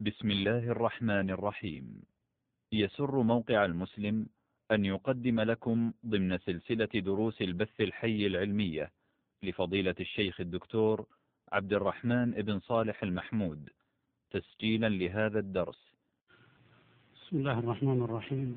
بسم الله الرحمن الرحيم. يسر موقع المسلم أن يقدم لكم ضمن سلسلة دروس البث الحي العلمية لفضيلة الشيخ الدكتور عبد الرحمن بن صالح المحمود تسجيلا لهذا الدرس. بسم الله الرحمن الرحيم.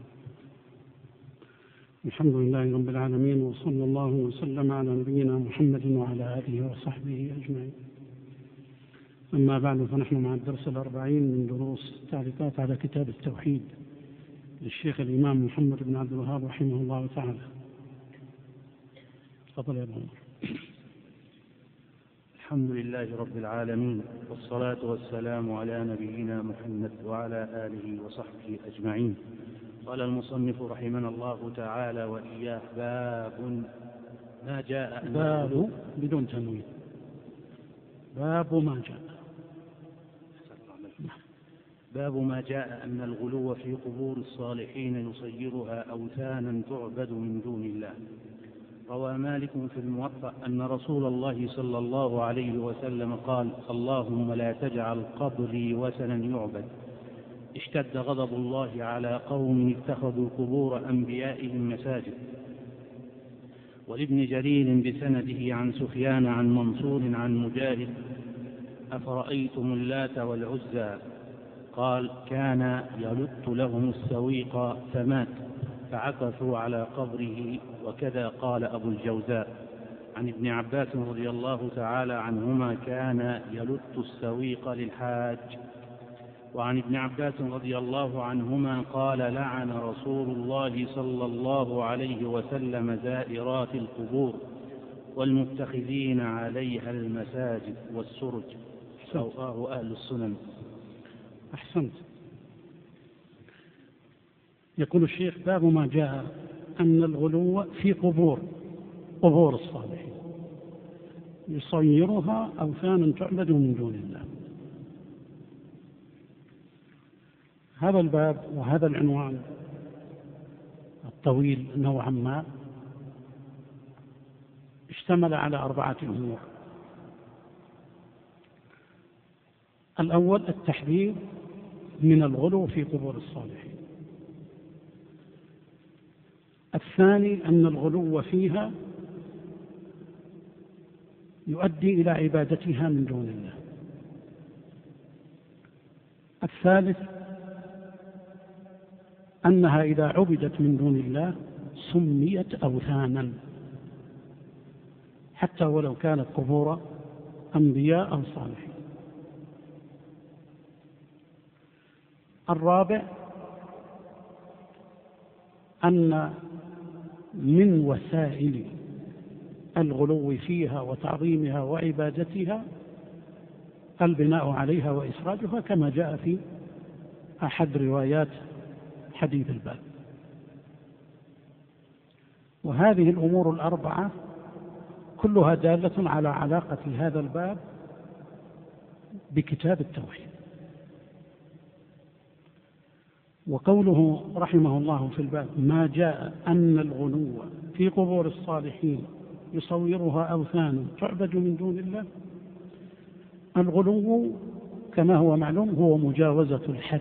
الحمد لله رب العالمين، وصلى الله وسلم على نبينا محمد وعلى آله وصحبه أجمعين. أما بعد، فنحن مع الدرس 40 من دروس تعليقات على كتاب التوحيد للشيخ الإمام محمد بن عبد الوهاب رحمه الله تعالى. تفضل يا أبو عمر. الحمد لله رب العالمين، والصلاة والسلام على نبينا محمد وعلى آله وصحبه أجمعين. قال المصنف رحمنا الله تعالى وإياه: باب ما جاء باب بدون تنوين، باب ما جاء. باب ما جاء أن الغلو في قبور الصالحين يصيرها أوثانا تعبد من دون الله. روى مالك في الموطأ أن رسول الله صلى الله عليه وسلم قال: اللهم لا تجعل قبري وثنا يعبد. اشتد غضب الله على قوم اتخذوا قبور أنبيائهم مساجد. ولابن جرير بسنده عن سفيان عن منصور عن مجاهد: أفرأيتم اللات والعزى؟ قال: كان يلت لهم السويق فمات فعكفوا على قبره. وكذا قال أبو الجوزاء. عن ابن عباس رضي الله تعالى عنهما: كان يلت السويق للحاج. وعن ابن عباس رضي الله عنهما قال: لعن رسول الله صلى الله عليه وسلم زائرات القبور والمتخذين عليها المساجد والسرج. رواه أهل السنن. أحسنت. يقول الشيخ: باب ما جاء أن الغلو في قبور الصالحين يصيرها أوثانا تعبد من دون الله. هذا الباب وهذا العنوان الطويل نوعا ما اشتمل على 4 أمور. الأول التحذير من الغلو في قبور الصالحين. الثاني أن الغلو فيها يؤدي إلى عبادتها من دون الله. الثالث أنها إذا عبدت من دون الله سميت أوثانا، حتى ولو كانت قبور أنبياء أو صالحين. الرابع أن من وسائل الغلو فيها وتعظيمها وعبادتها البناء عليها وإسراجها، كما جاء في أحد روايات حديث الباب. وهذه الأمور 4 كلها دالة على علاقة هذا الباب بكتاب التوحيد. وقوله رحمه الله في الباب: ما جاء أن الغلو في قبور الصالحين يصورها أوثانا تعبد من دون الله. الغلو كما هو معلوم هو مجاوزة الحد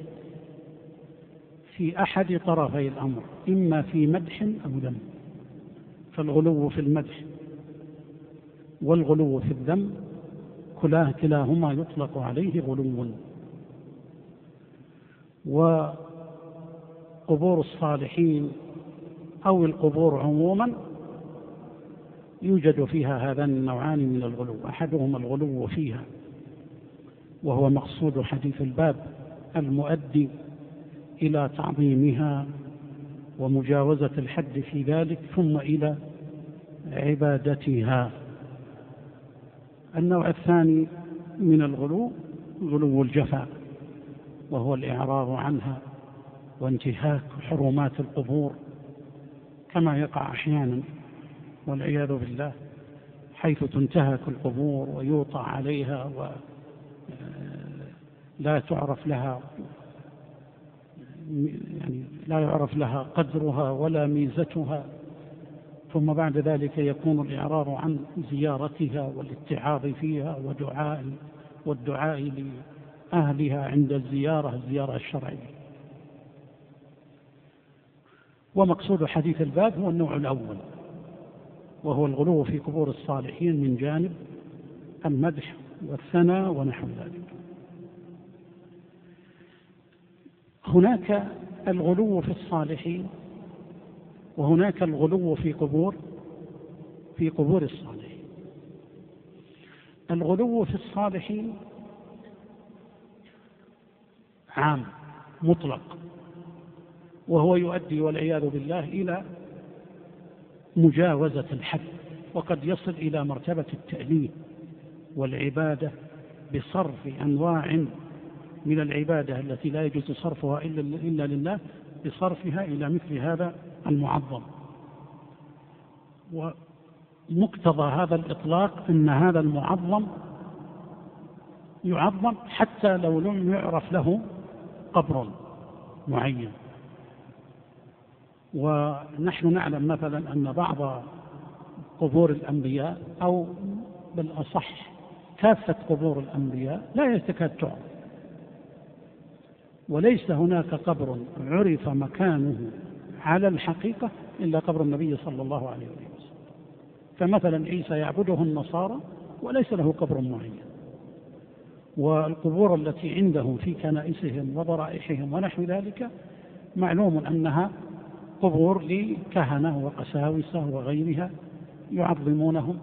في أحد طرفي الأمر، إما في مدح أو ذم. فالغلو في المدح والغلو في الذم كلاهما يطلق عليه غلو. وقبور الصالحين أو القبور عموما يوجد فيها هذان النوعان من الغلو. أحدهما الغلو فيها، وهو مقصود حديث الباب، المؤدي إلى تعظيمها ومجاوزة الحد في ذلك، ثم إلى عبادتها. النوع الثاني من الغلو غلو الجفاء، وهو الإعراض عنها وانتهاك حرمات القبور، كما يقع أحيانا والعياذ بالله، حيث تنتهك القبور ويوطأ عليها ولا تعرف لها، يعني لا يعرف لها قدرها ولا ميزتها، ثم بعد ذلك يكون الإعراض عن زيارتها والاتعاظ فيها والدعاء أهلها عند الزيارة الشرعية. ومقصود حديث الباب هو النوع الأول، وهو الغلو في قبور الصالحين من جانب المدح والثناء ونحو ذلك. هناك الغلو في الصالحين، وهناك الغلو في قبور الصالحين. الغلو في الصالحين عام مطلق، وهو يؤدي والعياذ بالله إلى مجاوزة الحد، وقد يصل إلى مرتبة التأليه والعبادة بصرف أنواع من العبادة التي لا يجوز صرفها إلا لله بصرفها إلى مثل هذا المعظم. ومقتضى هذا الإطلاق أن هذا المعظم يعظم حتى لو لم يعرف له قبر معين. ونحن نعلم مثلا أن بعض قبور الأنبياء، أو بالأصح كافة قبور الأنبياء، لا تكاد تعرف، وليس هناك قبر عرف مكانه على الحقيقة إلا قبر النبي صلى الله عليه وسلم. فمثلا عيسى يعبده النصارى وليس له قبر معين، والقبور التي عندهم في كنائسهم وضرائحهم ونحو ذلك معلوم أنها قبور لكهنة وقساوسة وغيرها يعظمونهم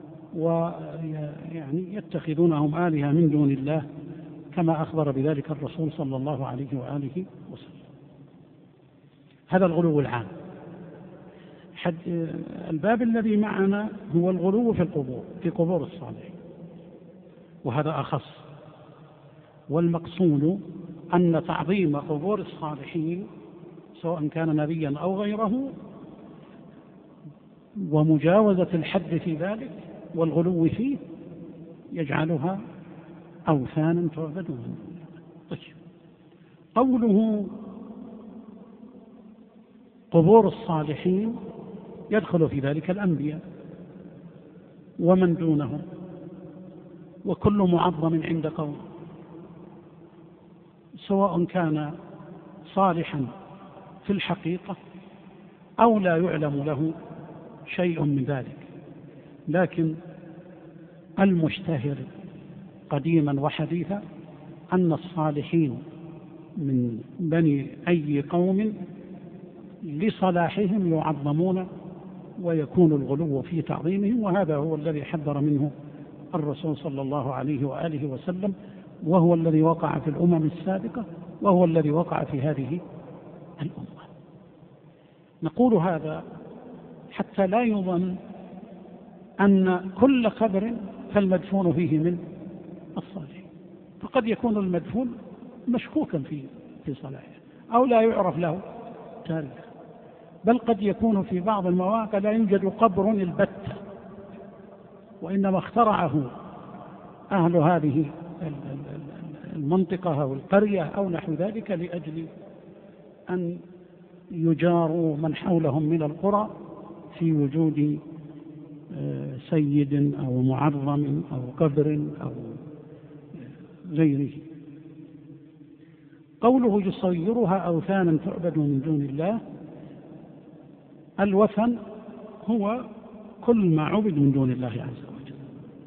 ويعني يتخذونهم آلهة من دون الله، كما أخبر بذلك الرسول صلى الله عليه وآله وسلم. هذا الغلو العام. الباب الذي معنا هو الغلو في قبور الصالحين، وهذا أخص. والمقصود أن تعظيم قبور الصالحين سواء كان نبيا أو غيره، ومجاوزة الحد في ذلك والغلو فيه يجعلها أوثانا تعبد من دون الله. قوله قبور الصالحين يدخل في ذلك الأنبياء ومن دونهم، وكل معظم عند قوم، سواء كان صالحا في الحقيقة أو لا يعلم له شيء من ذلك. لكن المشتهر قديما وحديثا أن الصالحين من بني أي قوم لصلاحهم يعظمون ويكون الغلو في تعظيمهم، وهذا هو الذي حذر منه الرسول صلى الله عليه وآله وسلم، وهو الذي وقع في الأمم السابقة، وهو الذي وقع في هذه الأمة. نقول هذا حتى لا يظن أن كل قبر فالمدفون فيه من الصالحين، فقد يكون المدفون مشكوكا في صلاحه أو لا يعرف له تاريخ، بل قد يكون في بعض المواقع لا يوجد قبر البتة، وإنما اخترعه أهل هذه المنطقة أو القرية أو نحو ذلك لأجل أن يجاروا من حولهم من القرى في وجود سيد أو معظم أو قبر أو غيره. قوله يصيرها أوثانا تعبد من دون الله، الوثن هو كل ما عبد من دون الله عز وجل،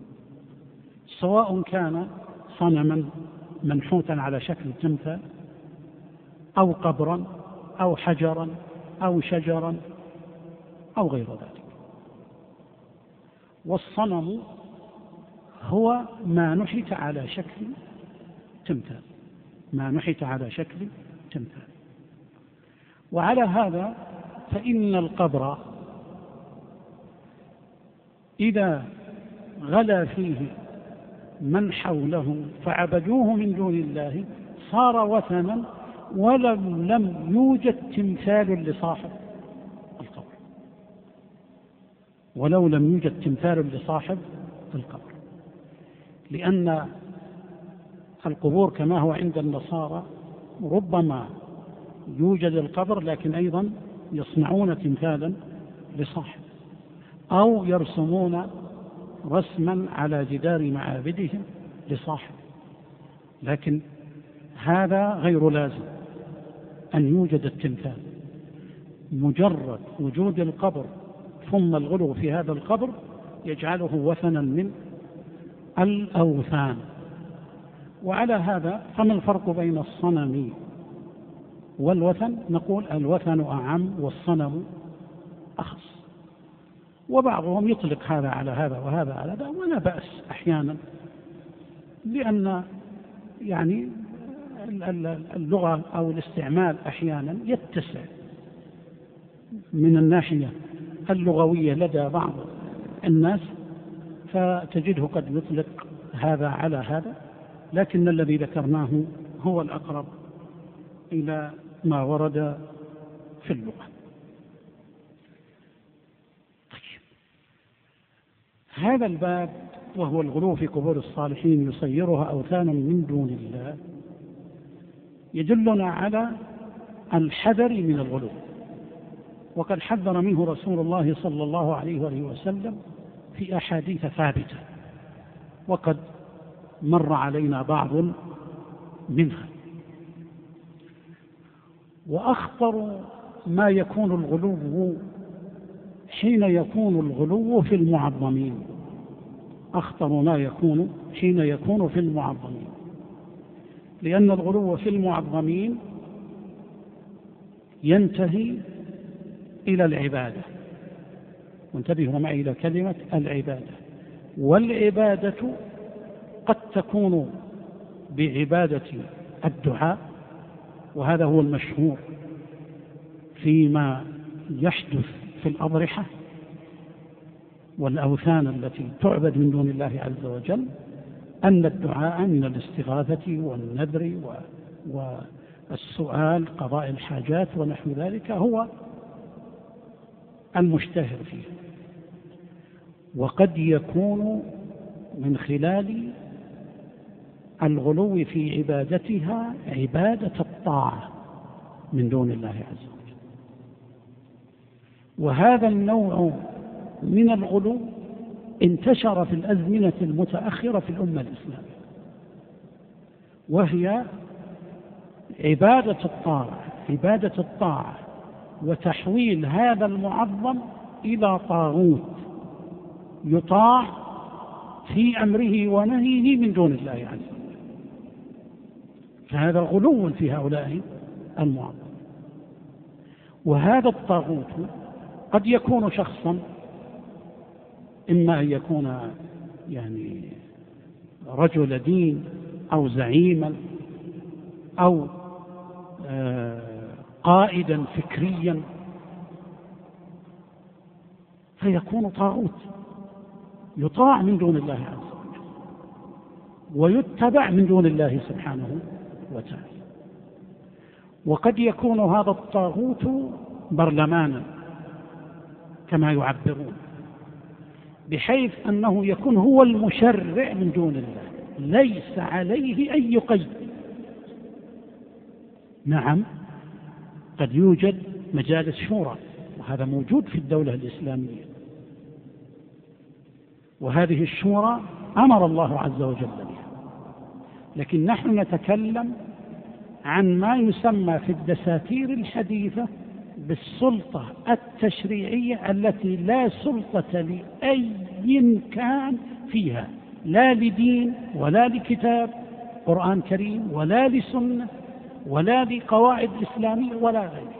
سواء كان صنما منحوتا على شكل تمثال أو قبرا أو حجرا أو شجرا أو غير ذلك. والصنم هو ما نحت على شكل تمثال، ما نحت على شكل تمثال. وعلى هذا فإن القبر إذا غلا فيه من حوله فعبدوه من دون الله صار وثنا، ولم يوجد تمثال لصاحب القبر، ولو لم يوجد تمثال لصاحب القبر، لأن القبور كما هو عند النصارى ربما يوجد القبر لكن أيضا يصنعون تمثالا لصاحب، أو يرسمون رسما على جدار معابدهم لصاحب، لكن هذا غير لازم أن يوجد التمثال، مجرد وجود القبر ثم الغلو في هذا القبر يجعله وثنا من الأوثان. وعلى هذا فما الفرق بين الصنم والوثن؟ نقول الوثن أعم والصنم أخص، وبعضهم يطلق هذا على هذا وهذا على هذا، ولا بأس أحيانا، لأن يعني اللغة أو الاستعمال أحيانا يتسع من الناحية اللغوية لدى بعض الناس، فتجده قد يطلق هذا على هذا، لكن الذي ذكرناه هو الأقرب إلى ما ورد في اللغة. طيب، هذا الباب وهو الغلو في قبور الصالحين يصيرها أوثانا من دون الله يدلنا على الحذر من الغلو، وقد حذر منه رسول الله صلى الله عليه وآله وسلم في أحاديث ثابتة، وقد مر علينا بعض منها. وأخطر ما يكون الغلو حين يكون الغلو في المعظمين، أخطر ما يكون حين يكون في المعظمين، لأن الغلو في المعظمين ينتهي إلى العبادة، وانتبهوا معي إلى كلمة العبادة، والعبادة قد تكون بعبادة الدعاء، وهذا هو المشهور فيما يحدث في الأضرحة والأوثان التي تعبد من دون الله عز وجل، أن الدعاء من الاستغاثة والنذر والسؤال قضاء الحاجات ونحو ذلك هو المشتهر فيه، وقد يكون من خلال الغلو في عبادتها عبادة الطاعة من دون الله عز وجل. وهذا النوع من الغلو انتشر في الأزمنة المتأخرة في الأمة الإسلامية، وهي عبادة الطاعة وتحويل هذا المعظم إلى طاغوت يطاع في أمره ونهيه من دون الله عز وجل، فهذا غلو في هؤلاء المعظم. وهذا الطاغوت قد يكون شخصا، إما أن يكون يعني رجل دين أو زعيما أو قائدا فكريا، فيكون طاغوت يطاع من دون الله عز وجل ويتبع من دون الله سبحانه وتعالى. وقد يكون هذا الطاغوت برلمانا كما يعبرون، بحيث أنه يكون هو المشرع من دون الله، ليس عليه أي قيد. نعم، قد يوجد مجالس شورى، وهذا موجود في الدولة الإسلامية، وهذه الشورى أمر الله عز وجل بها، لكن نحن نتكلم عن ما يسمى في الدساتير الحديثة بالسلطة التشريعية التي لا سلطة لأي كان فيها، لا لدين ولا لكتاب قرآن كريم ولا لسنة ولا لقواعد إسلامية ولا غيره.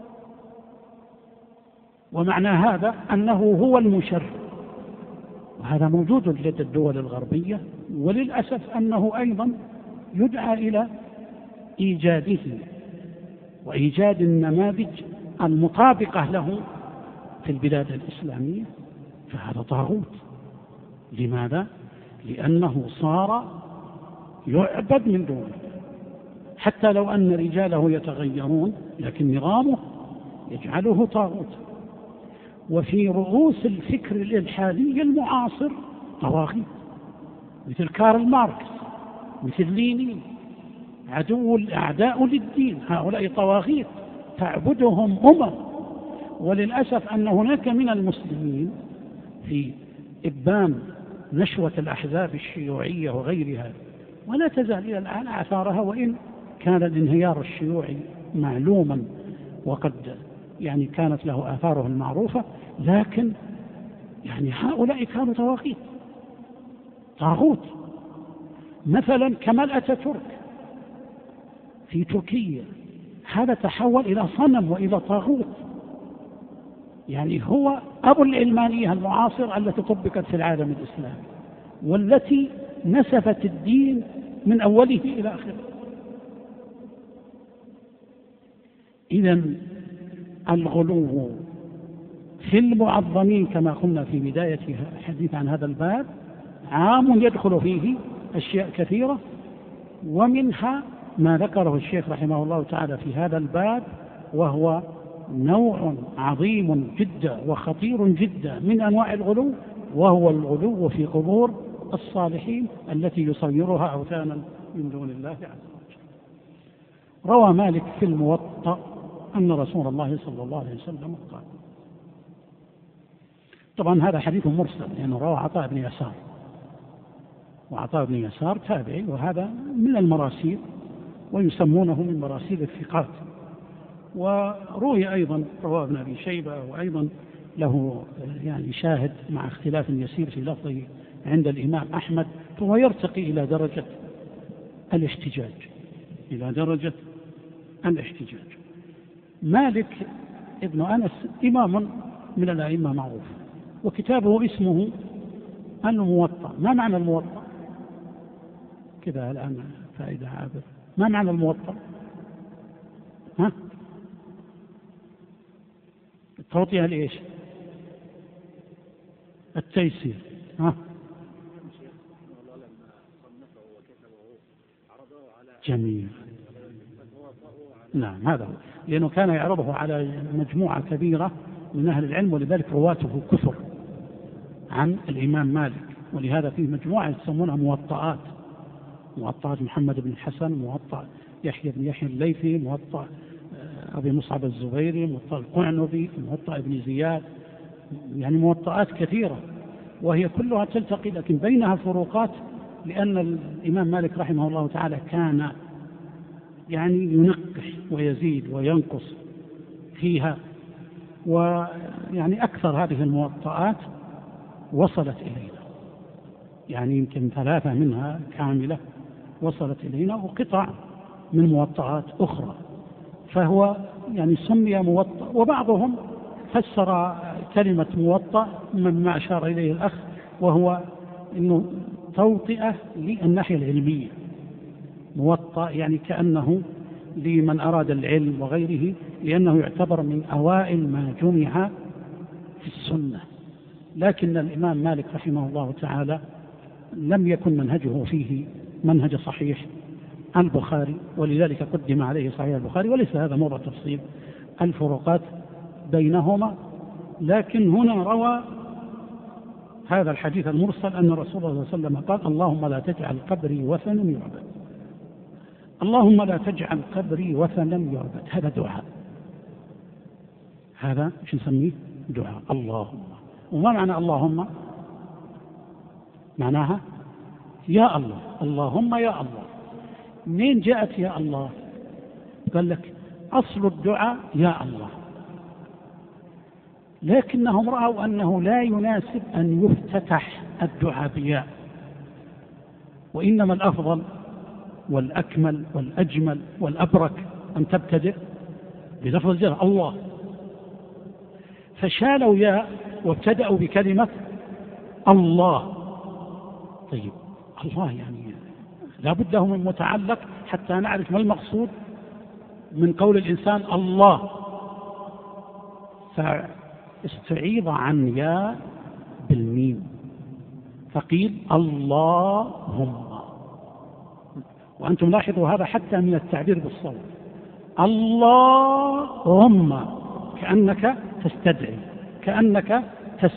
ومعنى هذا أنه هو المشرع، وهذا موجود لدى الدول الغربية، وللأسف أنه أيضا يدعى إلى إيجاده وإيجاد النماذج المطابقة له في البلاد الإسلامية، فهذا طاغوت. لماذا؟ لأنه صار يعبد من دونه، حتى لو أن رجاله يتغيرون لكن نظامه يجعله طاغوت. وفي رؤوس الفكر الإلحادي المعاصر طواغيت، مثل كارل ماركس، مثل لينين، عدو الأعداء للدين، هؤلاء طواغيت تعبدهم وللأسف أن هناك من المسلمين في إبان نشوة الأحزاب الشيوعية وغيرها، ولا تزال إلى الآن آثارها وإن كان الانهيار الشيوعي معلوما وقد يعني كانت له آثاره المعروفة، لكن يعني هؤلاء كانوا طاغوت. مثلا كمال أتاتورك في تركيا، هذا تحول إلى صنم وإلى طاغوت، يعني هو أبو العلمانية المعاصرة التي طبقت في العالم الإسلامي والتي نسفت الدين من أوله إلى آخره. إذن الغلو في المعظمين كما قلنا في بداية الحديث عن هذا الباب عام يدخل فيه أشياء كثيرة، ومنها ما ذكره الشيخ رحمه الله تعالى في هذا الباب، وهو نوع عظيم جدا وخطير جدا من أنواع الغلو، وهو الغلو في قبور الصالحين التي يصيرها أوثانا من دون الله عز وجل. روى مالك في الموطأ أن رسول الله صلى الله عليه وسلم قال، طبعا هذا حديث مرسل لأنه روى عطاء بن يسار، وعطاء بن يسار تابعي، وهذا من المراسيل ويسمونه من مراسيل الثقات. وروي أيضا رواه ابن أبي شيبة، وأيضا له يعني شاهد مع اختلاف يسير في لفظه عند الإمام أحمد، ثم يرتقي إلى درجة الاحتجاج. مالك ابن أنس إمام من الأئمة معروف، وكتابه اسمه الموطأ. ما معنى الموطأ؟ كذا الآن فائدة عابر، ما معنى الموطأ؟ التوطئة لإيش؟ التيسير. جميل. نعم هذا هو، لأنه كان يعرضه على مجموعة كبيرة من أهل العلم، ولذلك رواته كثر عن الإمام مالك، ولهذا فيه مجموعة يسمونها موطئات: موطأ محمد بن الحسن، موطأ يحيى بن يحيى الليثي، موطأ أبي مصعب الزبيري، موطأ القعنبي، موطأ ابن زياد، يعني موطئات كثيرة، وهي كلها تلتقي لكن بينها فروقات، لأن الإمام مالك رحمه الله تعالى كان يعني ينقح ويزيد وينقص فيها، ويعني أكثر هذه الموطئات وصلت إلينا، يعني يمكن 3 منها كاملة وصلت إلينا، وقطع من موطئات أخرى، فهو يعني سمي موطأ. وبعضهم فسر كلمة موطأ مما أشار إليه الأخ، وهو أنه توطئة للناحية العلمية. موطأ يعني كأنه لمن أراد العلم وغيره، لأنه يعتبر من أوائل ما جمع في السنة. لكن الإمام مالك رحمه الله تعالى لم يكن منهجه فيه منهج صحيح البخاري، ولذلك قدم عليه صحيح البخاري، وليس هذا موضع تفصيل الفروقات بينهما. لكن هنا روى هذا الحديث المرسل أن رسول الله صلى الله عليه وسلم قال: اللهم لا تجعل قبري وثنا يعبد. اللهم لا تجعل قبري وثنا يعبد، هذا دعاء، هذا ايش نسميه؟ دعاء. اللهم. وما معنى اللهم؟ معناها يا الله، اللهم يا الله. منين جاءت يا الله؟ قال لك أصل الدعاء يا الله، لكنهم رأوا أنه لا يناسب أن يفتتح الدعاء بياء، وإنما الأفضل والأكمل والأجمل والأبرك أن تبتدئ بلفظ الجلالة الله، فشالوا ياء وابتدأوا بكلمة الله. طيب الله يعني لا بد له من متعلق حتى نعرف ما المقصود من قول الإنسان الله، فاستعيض عن ياء بالميم فقيل اللهم. وأنتم لاحظوا هذا حتى من التعبير بالصوت، اللهم، كأنك تستدعي، كأنك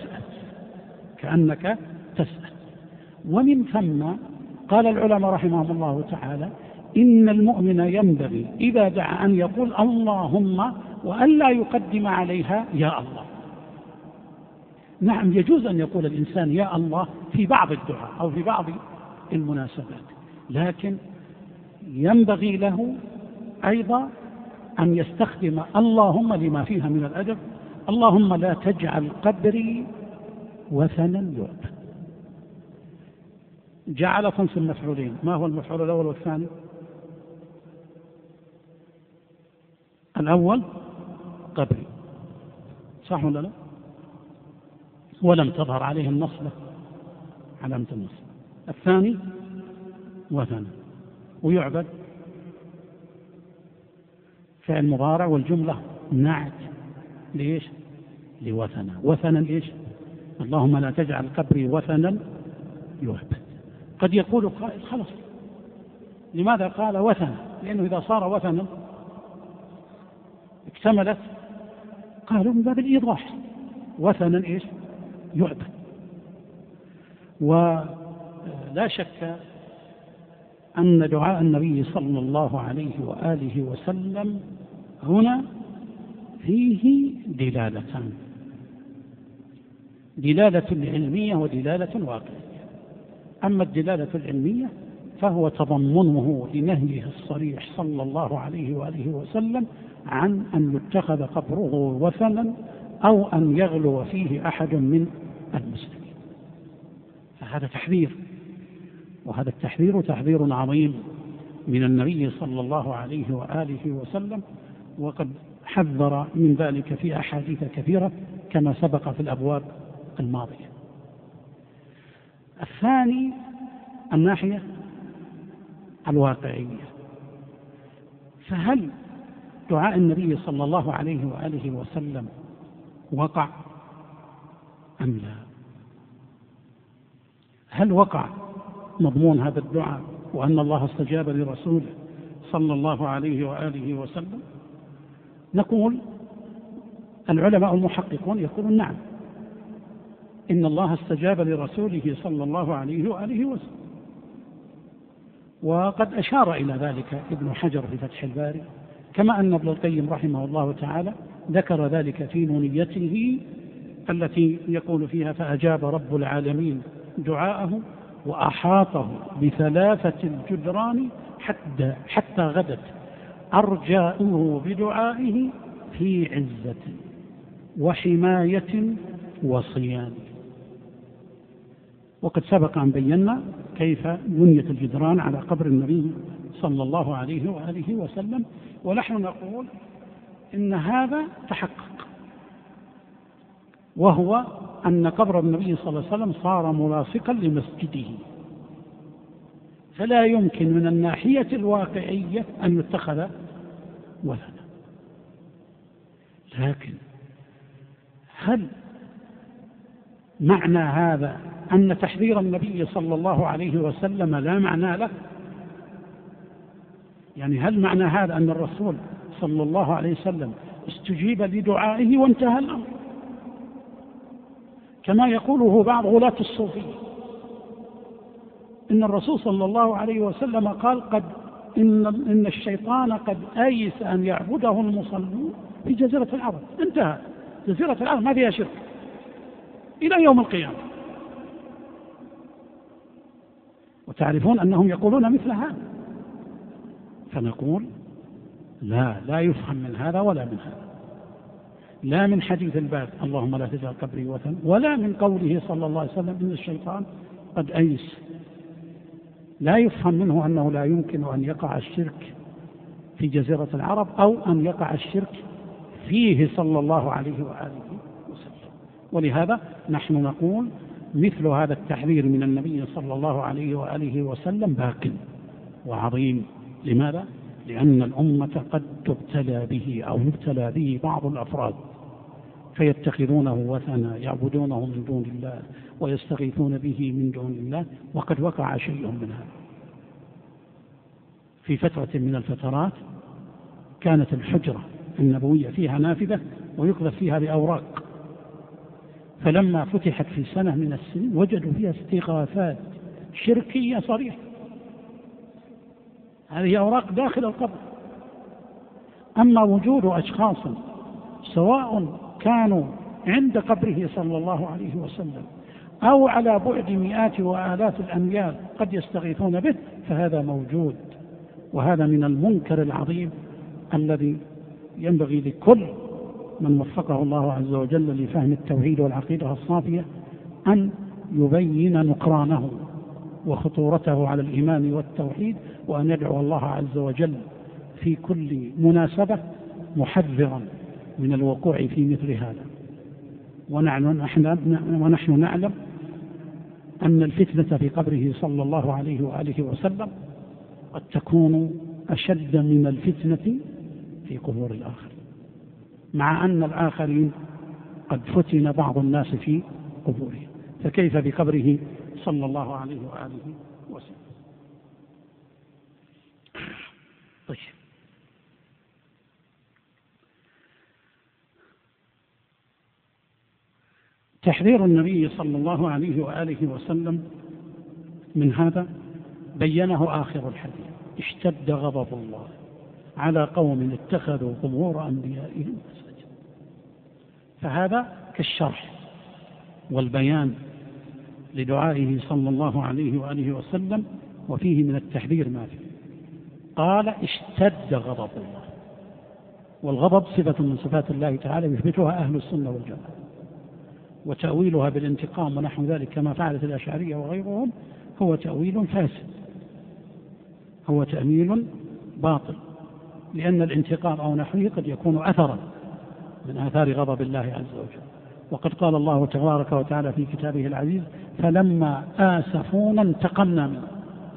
تسأل. ومن ثم قال العلماء رحمهم الله تعالى: إن المؤمن ينبغي إذا دعا أن يقول اللهم وأن لا يقدم عليها يا الله. نعم يجوز أن يقول الإنسان يا الله في بعض الدعاء أو في بعض المناسبات، لكن ينبغي له أيضا أن يستخدم اللهم لما فيها من الأدب: اللهم لا تجعل قبري وثنا يعبد. جعل تنصب مفعولين، ما هو المفعول الأول والثاني؟ الأول قبري، صح ولا لا؟ ولم تظهر عليه النصبة علامة النصب. الثاني وثنا، ويعبد فعل مضارع والجملة نعت ليش؟ لوثنا. وثنا ليش؟ اللهم لا تجعل قبري وثنا يعبد. قد يقول قائل: خلاص، لماذا قال وثنا؟ لأنه إذا صار وثنا اكتملت. قالوا من باب الإيضاح: وثنا إيش؟ يعبد. ولا شك أن دعاء النبي صلى الله عليه وآله وسلم هنا فيه دلالتان: دلالة علمية ودلالة واقعية. أما الدلالة العلمية فهو تضمنه لنهيه الصريح صلى الله عليه وآله وسلم عن أن يتخذ قبره وثنا أو أن يغلو فيه أحد من المسلمين. فهذا تحذير، وهذا التحذير تحذير عظيم من النبي صلى الله عليه وآله وسلم، وقد حذر من ذلك في أحاديث كثيرة كما سبق في الأبواب الماضية. الثاني الناحية الواقعية، فهل دعاء النبي صلى الله عليه وآله وسلم وقع أم لا؟ هل وقع مضمون هذا الدعاء وأن الله استجاب لرسوله صلى الله عليه وآله وسلم؟ نقول العلماء المحققون يقولون نعم، إن الله استجاب لرسوله صلى الله عليه وآله وسلم. وقد أشار إلى ذلك ابن حجر في فتح الباري، كما أن ابن القيم رحمه الله تعالى ذكر ذلك في نونيته التي يقول فيها: فأجاب رب العالمين دعاءه وأحاطه بثلاثة الجدران حتى غدت أرجاؤه بدعائه في عزة وحماية وصيان. وقد سبق أن بينا كيف بنيت الجدران على قبر النبي صلى الله عليه وآله وسلم، ونحن نقول إن هذا تحقق، وهو أن قبر النبي صلى الله عليه وسلم صار ملاصقا لمسجده، فلا يمكن من الناحية الواقعية أن يتخذ وثنا. لكن هل معنى هذا أن تحذير النبي صلى الله عليه وسلم لا معنى له؟ يعني هل معنى هذا أن الرسول صلى الله عليه وسلم استجيب لدعائه وانتهى الأمر، كما يقوله بعض غلاة الصوفية؟ إن الرسول صلى الله عليه وسلم قال إن الشيطان قد آيس أن يعبده المصلون في جزيرة العرب، انتهى. جزيرة العرب ما فيها شرك إلى يوم القيامة. وتعرفون أنهم يقولون مثل هذا، فنقول لا يفهم من هذا ولا من هذا، لا من حديث الباب اللهم لا تجعل قبري وثنا، ولا من قوله صلى الله عليه وسلم إن الشيطان قد أيس. لا يفهم منه أنه لا يمكن أن يقع الشرك في جزيرة العرب أو أن يقع الشرك فيه صلى الله عليه وآله وسلم. ولهذا نحن نقول مثل هذا التحذير من النبي صلى الله عليه وآله وسلم باق وعظيم. لماذا؟ لأن الأمة قد تبتلى به أو يبتلى به بعض الأفراد فيتخذونه وثنا يعبدونه من دون الله ويستغيثون به من دون الله، وقد وقع شيء من هذا. في فترة من الفترات كانت الحجرة النبوية فيها نافذة ويقذف فيها بأوراق، فلما فتحت في سنة من السنين وجدوا فيها استغاثات شركية صريحة. هذه أوراق داخل القبر. أما وجود أشخاص سواء كانوا عند قبره صلى الله عليه وسلم أو على بعد مئات وآلاف الأميال قد يستغيثون به، فهذا موجود، وهذا من المنكر العظيم الذي ينبغي لكل من وفقه الله عز وجل لفهم التوحيد والعقيدة الصافية أن يبين نكرانه وخطورته على الإيمان والتوحيد، وأن يدعو الله عز وجل في كل مناسبة محذرا من الوقوع في مثل هذا. ونحن نعلم أن الفتنة في قبره صلى الله عليه وآله وسلم قد تكون أشد من الفتنة في قبور الآخر، مع أن الآخرين قد فتن بعض الناس في قبوره، فكيف بقبره صلى الله عليه وآله وسلم. طيب، تحذير النبي صلى الله عليه وآله وسلم من هذا بينه آخر الحديث: اشتد غضب الله على قوم اتخذوا قبور أنبيائهم مساجد. فهذا كالشرح والبيان لدعائه صلى الله عليه وآله وسلم، وفيه من التحذير ما فيه. قال: اشتد غضب الله، والغضب صفة من صفات الله تعالى يثبتها أهل السنة والجماعة، وتأويلها بالانتقام ونحو ذلك كما فعلت الأشعرية وغيرهم هو تأويل فاسد، هو تأويل باطل، لأن الانتقام أو نحوه قد يكون أثرا من آثار غضب الله عز وجل. وقد قال الله تبارك وتعالى في كتابه العزيز: فلما آسفونا انتقمنا منهم،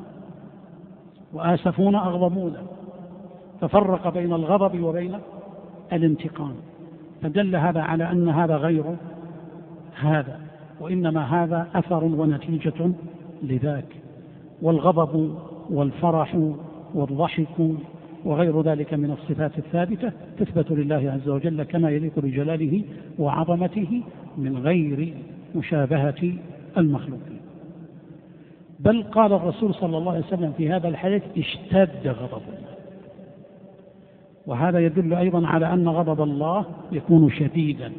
وآسفونا أغضبونا، ففرق بين الغضب وبين الانتقام، فدل هذا على أن هذا غير هذا، وإنما هذا أثر ونتيجة لذاك. والغضب والفرح والضحك وغير ذلك من الصفات الثابتة تثبت لله عز وجل كما يليق بجلاله وعظمته من غير مشابهة المخلوقين. بل قال الرسول صلى الله عليه وسلم في هذا الحديث: اشتد غضب الله. وهذا يدل أيضا على أن غضب الله يكون شديدا،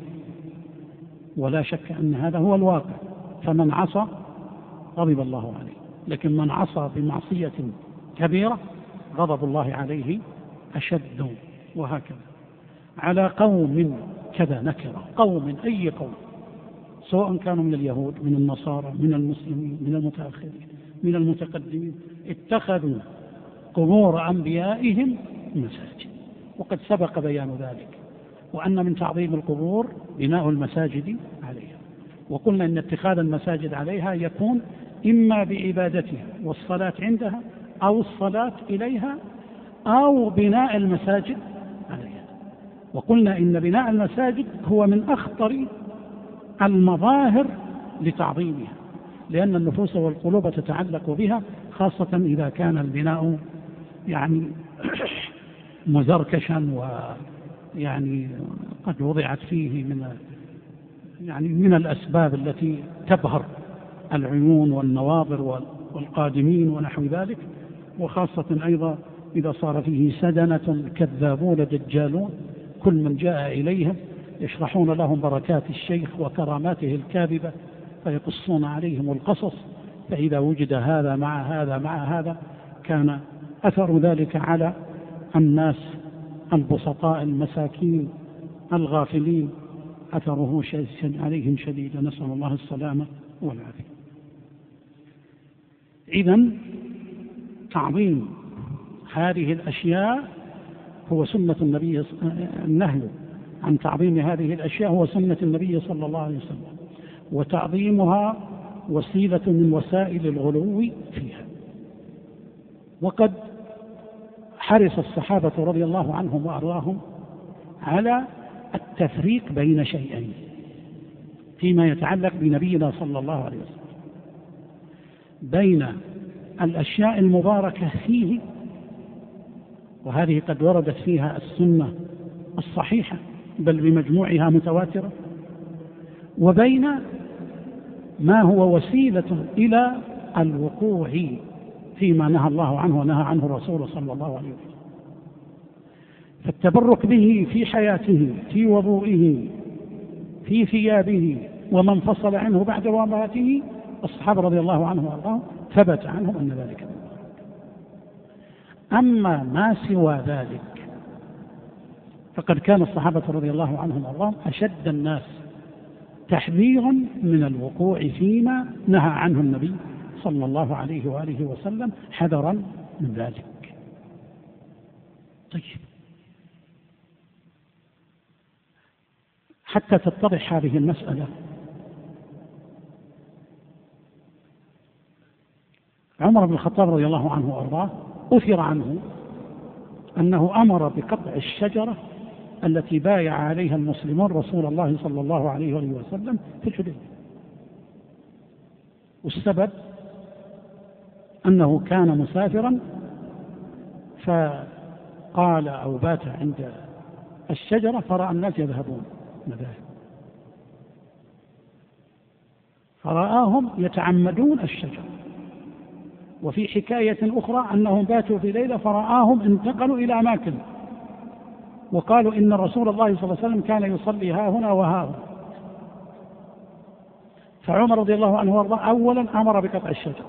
ولا شك أن هذا هو الواقع. فمن عصى غضب الله عليه، لكن من عصى بمعصية كبيرة غضب الله عليه أشد. وهكذا على قوم كذا نكرة، قوم أي قوم، سواء كانوا من اليهود من النصارى من المسلمين من المتأخرين من المتقدمين، اتخذوا قبور أنبيائهم مساجد. وقد سبق بيان ذلك، وأن من تعظيم القبور بناء المساجد عليها. وقلنا إن اتخاذ المساجد عليها يكون إما بعبادتها والصلاة عندها، أو الصلاة إليها، أو بناء المساجد عليها. وقلنا إن بناء المساجد هو من أخطر المظاهر لتعظيمها، لأن النفوس والقلوب تتعلق بها، خاصة إذا كان البناء يعني مزركشا ويعني قد وضعت فيه من الأسباب التي تبهر العيون والنواظر والقادمين ونحو ذلك، وخاصة أيضا إذا صار فيه سدنة كذابون دجالون كل من جاء إليهم يشرحون لهم بركات الشيخ وكراماته الكاذبة، فيقصون عليهم القصص. فإذا وجد هذا مع هذا مع هذا كان أثر ذلك على الناس البسطاء المساكين الغافلين أثره عليهم شديد، نسأل الله السلامة والعافية. إذن تعظيم هذه الأشياء هو سنة النبي، النهي عن تعظيم هذه الأشياء هو سنة النبي صلى الله عليه وسلم، وتعظيمها وسيلة من وسائل الغلو فيها. وقد حرص الصحابة رضي الله عنهم وأرضاهم على التفريق بين شيئين فيما يتعلق بنبينا صلى الله عليه وسلم، بين الأشياء المباركة فيه، وهذه قد وردت فيها السنة الصحيحة بل بمجموعها متواترة، وبين ما هو وسيلة إلى الوقوع فيما نهى الله عنه ونهى عنه الرسول صلى الله عليه وسلم. فالتبرك به في حياته، في وضوئه، في ثيابه، ومن فصل عنه بعد وفاته الصحابة رضي الله عنهم وارضاهم ثبت عنهم أن ذلك. أما ما سوى ذلك فقد كان الصحابة رضي الله عنهم وارضاهم أشد الناس تحذيرا من الوقوع فيما نهى عنه النبي صلى الله عليه وآله وسلم حذرا من ذلك. طيب، حتى تتضح هذه المسألة، عمر بن الخطاب رضي الله عنه وارضاه أثر عنه أنه أمر بقطع الشجرة التي بايع عليها المسلمون رسول الله صلى الله عليه وسلم في الحديبية، والسبب أنه كان مسافرا فقال أو بات عند الشجرة فرأى الناس يذهبون مذاهب، فرآهم يتعمدون الشجرة. وفي حكاية أخرى أنهم باتوا في ليلة فرآهم انتقلوا إلى أماكن وقالوا إن رسول الله صلى الله عليه وسلم كان يصلي ها هنا وها هنا. فعمر رضي الله عنه وارضاه أولا أمر بقطع الشجر،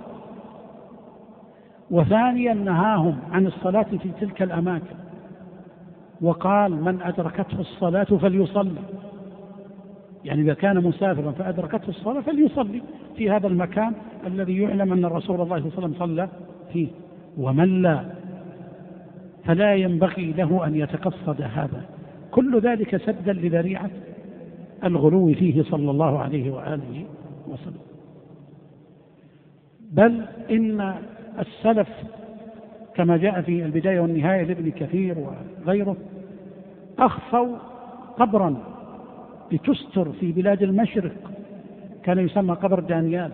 وثانيا نهاهم عن الصلاة في تلك الأماكن، وقال من أدركته الصلاة فليصلي، يعني إذا كان مسافرا فأدركته الصلاة فليصلي في هذا المكان الذي يعلم أن الرسول الله صلى الله عليه وسلم صلى فيه، ومن لا فلا ينبغي له أن يتقصد هذا، كل ذلك سدا لذريعة الغلو فيه صلى الله عليه وآله وسلم. بل إن السلف كما جاء في البداية والنهاية لابن كثير وغيره أخفوا قبرا لتستر في بلاد المشرق كان يسمى قبر دانيال،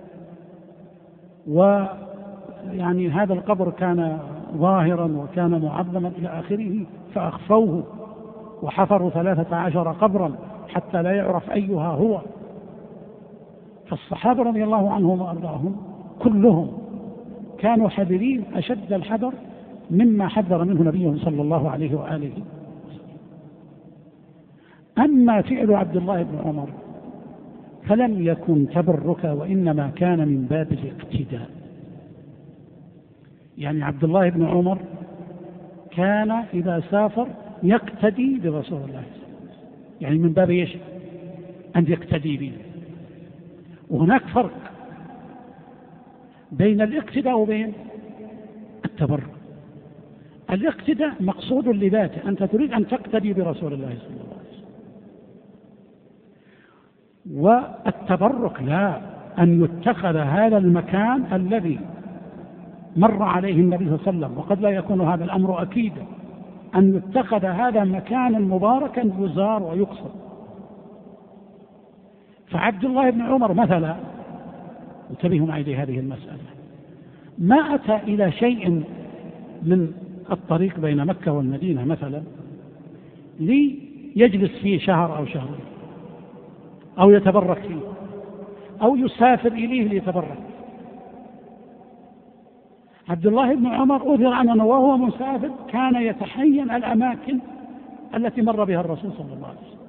ويعني هذا القبر كان ظاهرا وكان معظما إلى آخره، فأخفوه وحفروا 13 قبرا حتى لا يعرف أيها هو. فالصحابة رضي الله عنهم وأرضاهم كلهم كانوا حذرين أشد الحذر مما حذر منه نبيه صلى الله عليه وآله. أما فعل عبد الله بن عمر فلم يكن تبركا، وإنما كان من باب الاقتداء. يعني عبد الله بن عمر كان إذا سافر يقتدي برسول الله، يعني من باب ايش؟ أن يقتدي به. وهناك فرق بين الاقتداء وبين التبرك. الاقتداء مقصود لذاته، أنت تريد أن تقتدي برسول الله صلى الله عليه وسلم. والتبرك لا، أن يتخذ هذا المكان الذي مر عليه النبي صلى الله عليه وسلم، وقد لا يكون هذا الأمر أكيدا، أن يتخذ هذا مكانا مباركا يزار ويقصد. فعبد الله بن عمر مثلا، انتبهوا معي لهذه المسألة، ما أتى إلى شيء من الطريق بين مكة والمدينة مثلا ليجلس فيه شهر أو شهرين أو يتبرك فيه أو يسافر إليه ليتبرك. عبد الله بن عمر أثر عنه وهو مسافر كان يتحين الأماكن التي مر بها الرسول صلى الله عليه وسلم.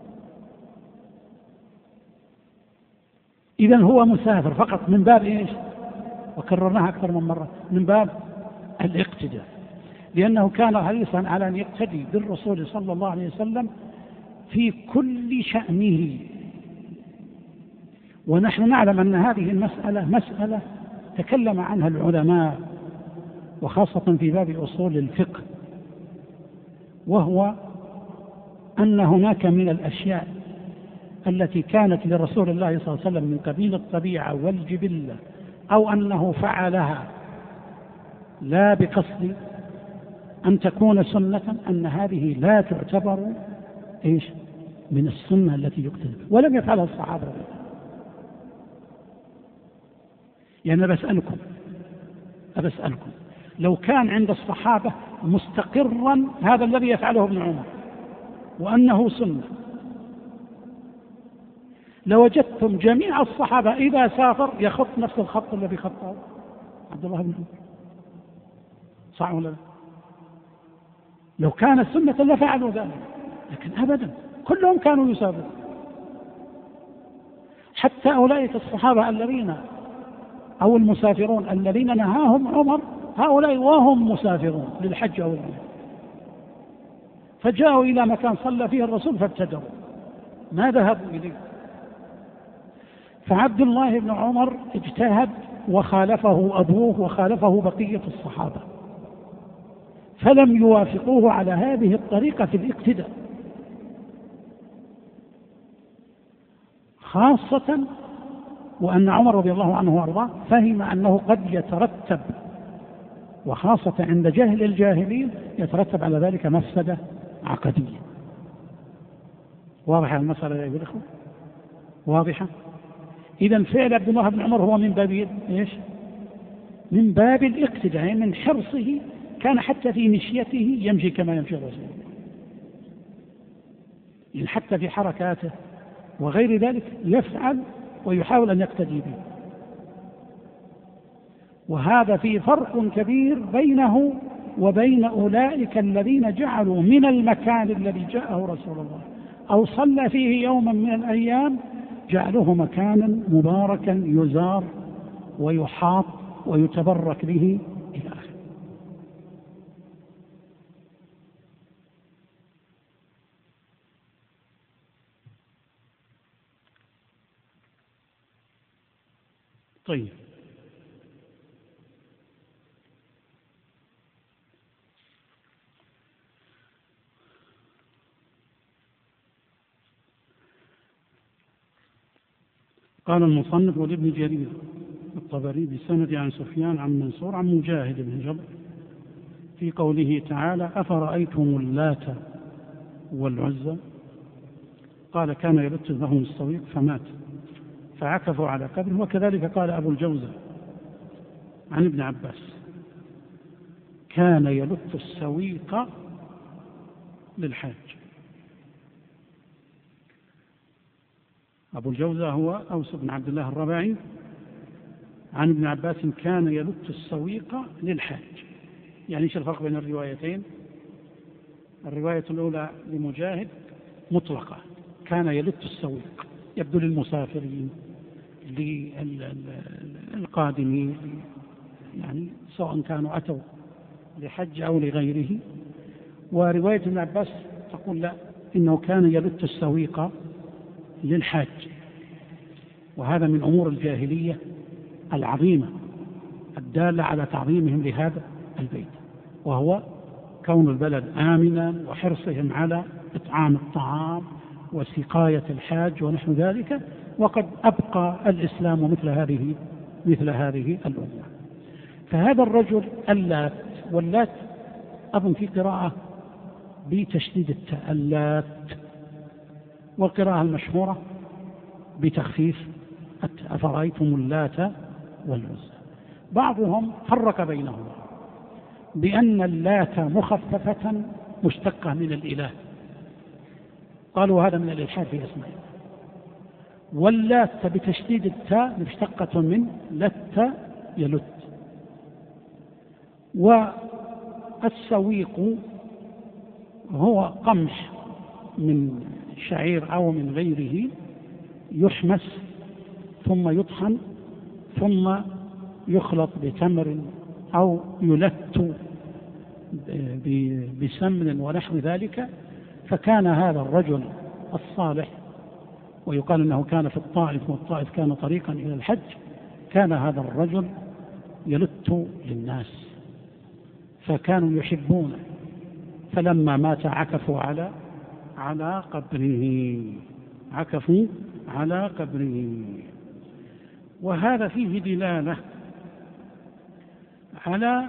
إذن هو مسافر فقط من باب إيش؟ وكررناها أكثر من مرة، من باب الاقتداء، لأنه كان حريصا على أن يقتدي بالرسول صلى الله عليه وسلم في كل شأنه. ونحن نعلم أن هذه المسألة مسألة تكلم عنها العلماء وخاصة في باب أصول الفقه، وهو أن هناك من الأشياء التي كانت لرسول الله صلى الله عليه وسلم من قبيل الطبيعة والجبلة، أو أنه فعلها لا بقصد أن تكون سنة، أن هذه لا تعتبر إيش؟ من السنة التي يقتدى، ولم يفعلها الصحابة. يعني بسألكم لو كان عند الصحابة مستقرا هذا الذي يفعله ابن عمر وأنه سنة، لوجدتم جميع الصحابة إذا سافر يخط نفس الخط الذي خطه عبد الله بن عمر، صح ولا لا؟ لو كان السنة لفعلوا ذلك، لكن أبدا كلهم كانوا يسافرون. حتى أولئك الصحابة الذين أو المسافرون الذين نهاهم عمر هؤلاء وهم مسافرون للحج أو العمرة، فجاءوا إلى مكان صلى فيه الرسول فابتدروا، ما ذهبوا إليه. فعبد الله بن عمر اجتهد وخالفه أبوه وخالفه بقية الصحابة، فلم يوافقوه على هذه الطريقة في الاقتداء، خاصة وأن عمر رضي الله عنه وأرضاه فهم أنه قد يترتب، وخاصة عند جهل الجاهلين، يترتب على ذلك مفسدة عقدية. واضحة المسألة يا إخوة؟ واضحة؟ إذا فعل عبد الله بن عمر هو من باب إيش؟ من باب الاقتداء، يعني من حرصه كان حتى في مشيته يمشي كما يمشي الرسول، يعني حتى في حركاته وغير ذلك يفعل ويحاول أن يقتدي به. وهذا فيه فرق كبير بينه وبين أولئك الذين جعلوا من المكان الذي جاءه رسول الله أو صلى فيه يوما من الأيام جعله مكانا مباركا يزار ويحاط ويتبرك به إلى آخره. طيب، قال المصنف ولابن جرير الطبري بسند عن سفيان عن منصور عن مجاهد بن جبر في قوله تعالى: أفرأيتم اللات والعزى، قال كان يلت لهم السويق فمات فعكفوا على قبره. وكذلك قال أبو الجوزة عن ابن عباس: كان يلت السويق للحاج. أبو الجوزة هو أوس بن عبد الله الرباعي عن ابن عباس: كان يلت السويق للحاج. يعني ايش الفرق بين الروايتين؟ الرواية الأولى لمجاهد مطلقة، كان يلت السويق، يبدو للمسافرين للقادمين، يعني سواء كانوا أتوا لحج أو لغيره. ورواية ابن عباس تقول لا، إنه كان يلت السويق للحاج، وهذا من أمور الجاهلية العظيمة الدالة على تعظيمهم لهذا البيت، وهو كون البلد آمنا وحرصهم على إطعام الطعام وسقاية الحاج ونحو ذلك. وقد أبقى الإسلام مثل هذه الأمة. فهذا الرجل اللات، واللات أظن في قراءة بتشديد التاء اللات، والقراءة المشهورة بتخفيف التاء أفرأيتم اللات والعزى. بعضهم فرق بينهما بأن اللات مخففة مشتقة من الإله، قالوا هذا من الإلحاد في أسمائه، واللات بتشديد التاء مشتقة من لت يلت. والسويق هو قمح من شعير أو من غيره يحمس ثم يطحن ثم يخلط بتمر أو يلت بسمن ونحو ذلك. فكان هذا الرجل الصالح، ويقال أنه كان في الطائف، والطائف كان طريقا إلى الحج، كان هذا الرجل يلت للناس فكانوا يحبونه، فلما مات عكفوا على قبره. وهذا فيه دلالة على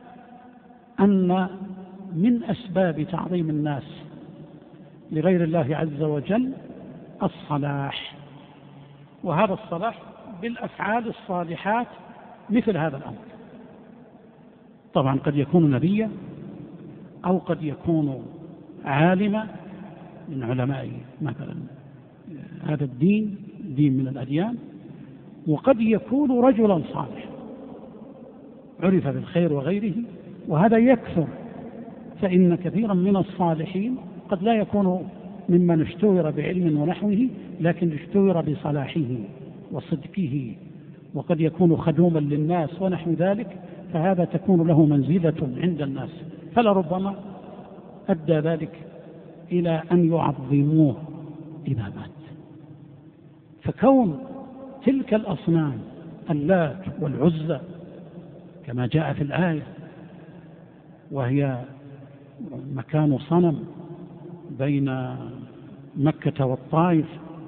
أن من أسباب تعظيم الناس لغير الله عز وجل الصلاح، وهذا الصلاح بالأفعال الصالحات مثل هذا الأمر. طبعا قد يكون نبيا أو قد يكون عالما من علماء مثلا هذا الدين، دين من الأديان، وقد يكون رجلا صالحا عرف بالخير وغيره، وهذا يكثر. فإن كثيرا من الصالحين قد لا يكون ممن اشتهر بعلم ونحوه، لكن اشتهر بصلاحه وصدقه وقد يكون خدوما للناس ونحو ذلك، فهذا تكون له منزلة عند الناس، فلربما أدى ذلك إلى أن يعظموه إذا مات. فكون تلك الأصنام اللات والعزى كما جاء في الآية، وهي مكان صنم بين مكة والطائف،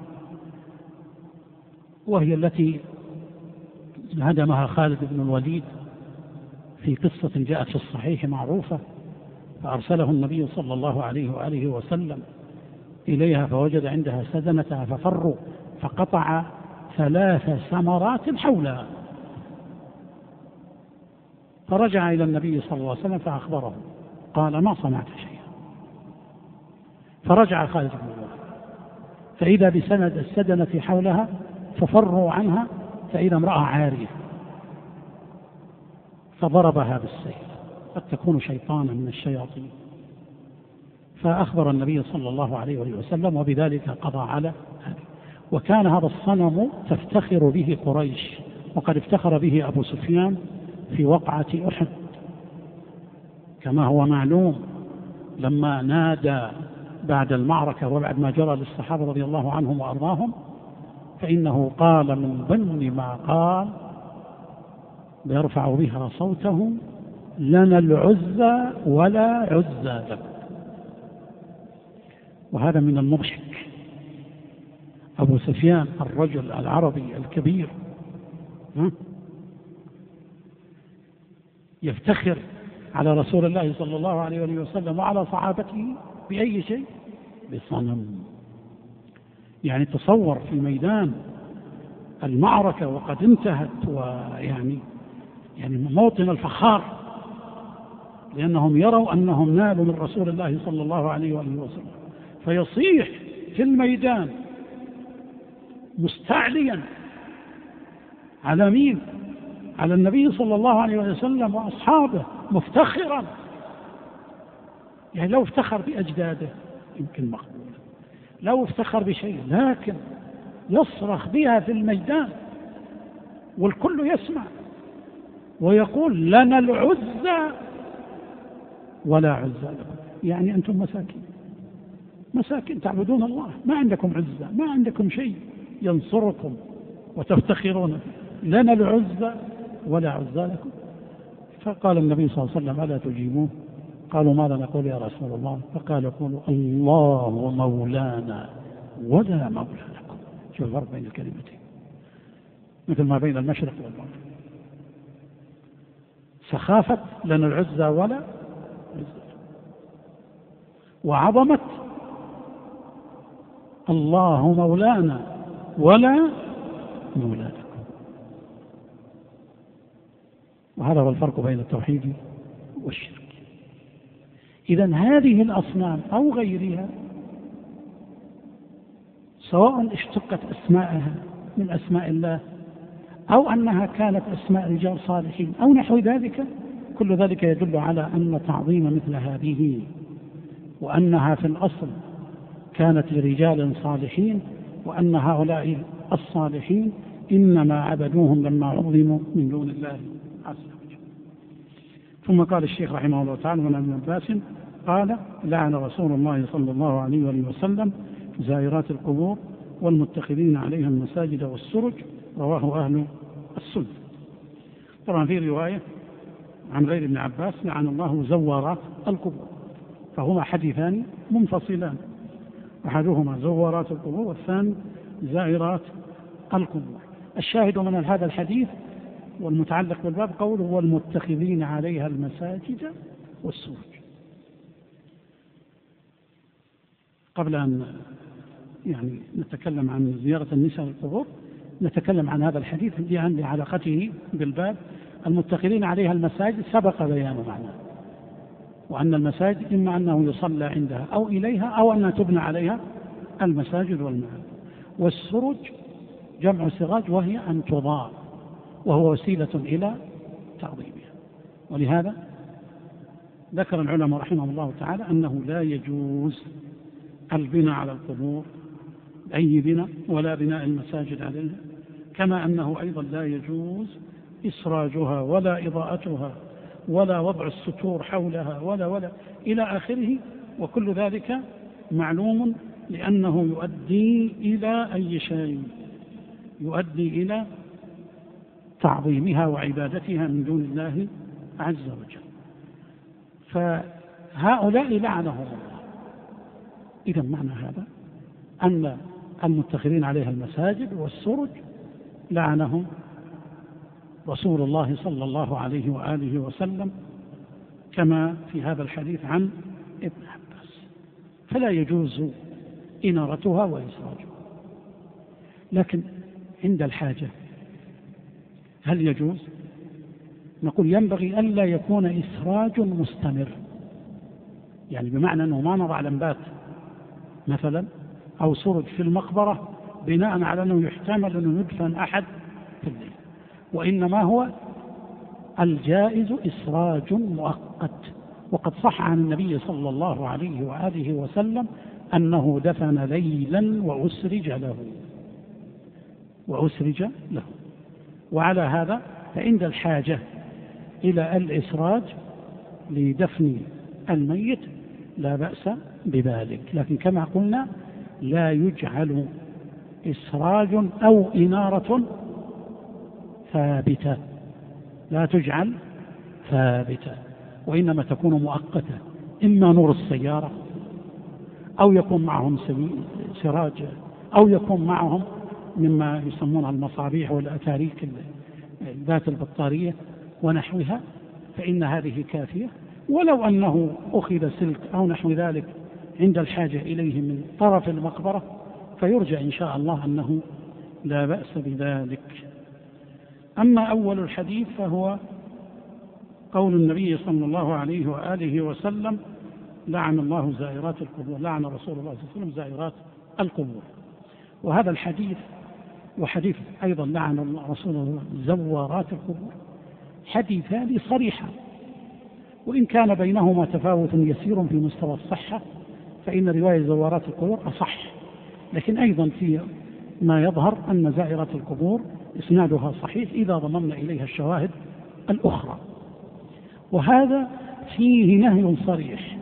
وهي التي هدمها خالد بن الوليد في قصة جاءت في الصحيح معروفة، فأرسله النبي صلى الله عليه وآله وسلم إليها فوجد عندها سدنتها ففروا، فقطع 3 ثمرات حولها، فرجع إلى النبي صلى الله عليه وسلم فأخبره، قال ما صنعت شيئا. فرجع خالد بن الوليد فإذا بسند السدنة حولها، ففروا عنها فإذا امرأة عارية، فضربها بالسيف، قد تكون شيطانا من الشياطين. فأخبر النبي صلى الله عليه وسلم، وبذلك قضى على هذا. وكان هذا الصنم تفتخر به قريش، وقد افتخر به أبو سفيان في وقعة أحد، كما هو معلوم لما نادى بعد المعركة وبعد ما جرى للصحابة رضي الله عنهم وأرضاهم، فإنه قال من ضمن ما قال يرفع بها صوته: لنا العزى ولا عزى لكم. وهذا من المضحك، أبو سفيان الرجل العربي الكبير يفتخر على رسول الله صلى الله عليه وسلم وعلى صحابته بأي شيء؟ بصنم. يعني تصور في ميدان المعركة وقد انتهت، ويعني موطن الفخار، لأنهم يروا أنهم نالوا من رسول الله صلى الله عليه وسلم، فيصيح في الميدان مستعليا على مين؟ على النبي صلى الله عليه وسلم وأصحابه، مفتخرا. يعني لو افتخر بأجداده يمكن مقبول، لو افتخر بشيء، لكن يصرخ بها في الميدان والكل يسمع، ويقول: لنا العزى ولا عزى لكم. يعني أنتم مساكين تعبدون الله، ما عندكم عزة، ما عندكم شيء ينصركم وتفتخرون، لنا العزة ولا عزى لكم. فقال النبي صلى الله عليه وسلم: ألا تجيبوه؟ قالوا: ماذا نقول يا رسول الله؟ فقال: قولوا الله مولانا ولا مولى لكم. شوف الفرق بين الكلمتين، مثل ما بين المشرق والمغرب. سخافة لنا العزة ولا عزة، وعظمة الله مولانا ولا مولى لكم. وهذا هو الفرق بين التوحيد والشرك. إذن هذه الأصنام أو غيرها، سواء اشتقت أسماءها من أسماء الله، أو أنها كانت أسماء رجال صالحين أو نحو ذلك، كل ذلك يدل على أن تعظيم مثل هذه، وأنها في الأصل كانت لرجال صالحين، وأن هؤلاء الصالحين إنما عبدوهم لما عظموا من دون الله عز وجل. ثم قال الشيخ رحمه الله تعالى: من ابن عباس قال: لعن رسول الله صلى الله عليه وسلم زائرات القبور والمتخذين عليها المساجد والسرج. رواه أهل السنة. طبعا في رواية عن غير ابن عباس: لعن الله زوارات القبور. فهما حديثان منفصلان، أحدهما زوارات القبور والثاني زائرات القبور. الشاهد من هذا الحديث والمتعلق بالباب قوله: والمتخذين عليها المساجد والسرج. قبل أن نتكلم عن زيارة النساء للقبور، نتكلم عن هذا الحديث لعلاقته بالباب. المتخذين عليها المساجد سبق بيان معناه، وأن المساجد إما أنه يصلى عندها أو إليها، أو أنها تبنى عليها المساجد والمعابد. والسرج جمع سراج، وهي أن تضاء، وهو وسيلة إلى تعظيمها. ولهذا ذكر العلماء رحمهم الله تعالى أنه لا يجوز البناء على القبور أي بناء، ولا بناء المساجد عليها، كما أنه أيضا لا يجوز إسراجها ولا إضاءتها ولا وضع الستور حولها ولا إلى آخره. وكل ذلك معلوم لأنه يؤدي إلى أي شيء؟ يؤدي إلى تعظيمها وعبادتها من دون الله عز وجل. فهؤلاء لعنهم الله. إذا معنى هذا أن المتخذين عليها المساجد والسرج لعنهم رسول الله صلى الله عليه وآله وسلم كما في هذا الحديث عن ابن عباس. فلا يجوز إنارتها وإسراجها. لكن عند الحاجة هل يجوز؟ نقول ينبغي ألا يكون إسراج مستمر، يعني بمعنى أنه ما نضع لمبات مثلا أو سرج في المقبرة بناء على أنه يحتمل أنه يدفن أحد في الليل، وإنما هو الجائز إسراج مؤقت. وقد صح عن النبي صلى الله عليه وآله وسلم أنه دفن ليلا وأسرج له. وعلى هذا فعند الحاجة إلى الإسراج لدفن الميت لا بأس بذلك، لكن كما قلنا لا يجعل إسراج أو إنارة ثابتة، لا تجعل ثابتة، وإنما تكون مؤقتة، إما نور السيارة أو يكون معهم سراج أو يكون معهم مما يسمونها المصابيح والأتاريك ذات البطارية ونحوها، فإن هذه كافية. ولو أنه أخذ سلك أو نحو ذلك عند الحاجة إليه من طرف المقبرة فيرجع إن شاء الله أنه لا بأس بذلك. أما أول الحديث فهو قول النبي صلى الله عليه وآله وسلم لعن الله زائرات القبور، لعن رسول الله صلى الله عليه وسلم زائرات القبور. وهذا الحديث وحديث أيضا لعن رسول الله زوارات القبور حديثان صريحان، وإن كان بينهما تفاوت يسير في مستوى الصحة فإن رواية زوارات القبور أصح، لكن أيضا في ما يظهر أن زائرات القبور إسنادها صحيح إذا ضممنا إليها الشواهد الأخرى. وهذا فيه نهي صريح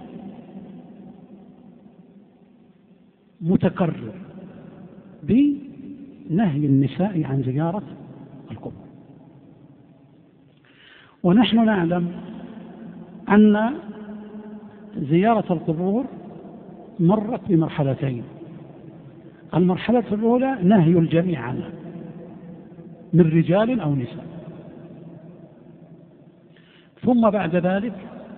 متكرر بنهي النساء عن زيارة القبور. ونحن نعلم أن زيارة القبور مرت بمرحلتين. المرحلة الأولى نهي الجميع عنها من رجال أو نساء، ثم بعد ذلك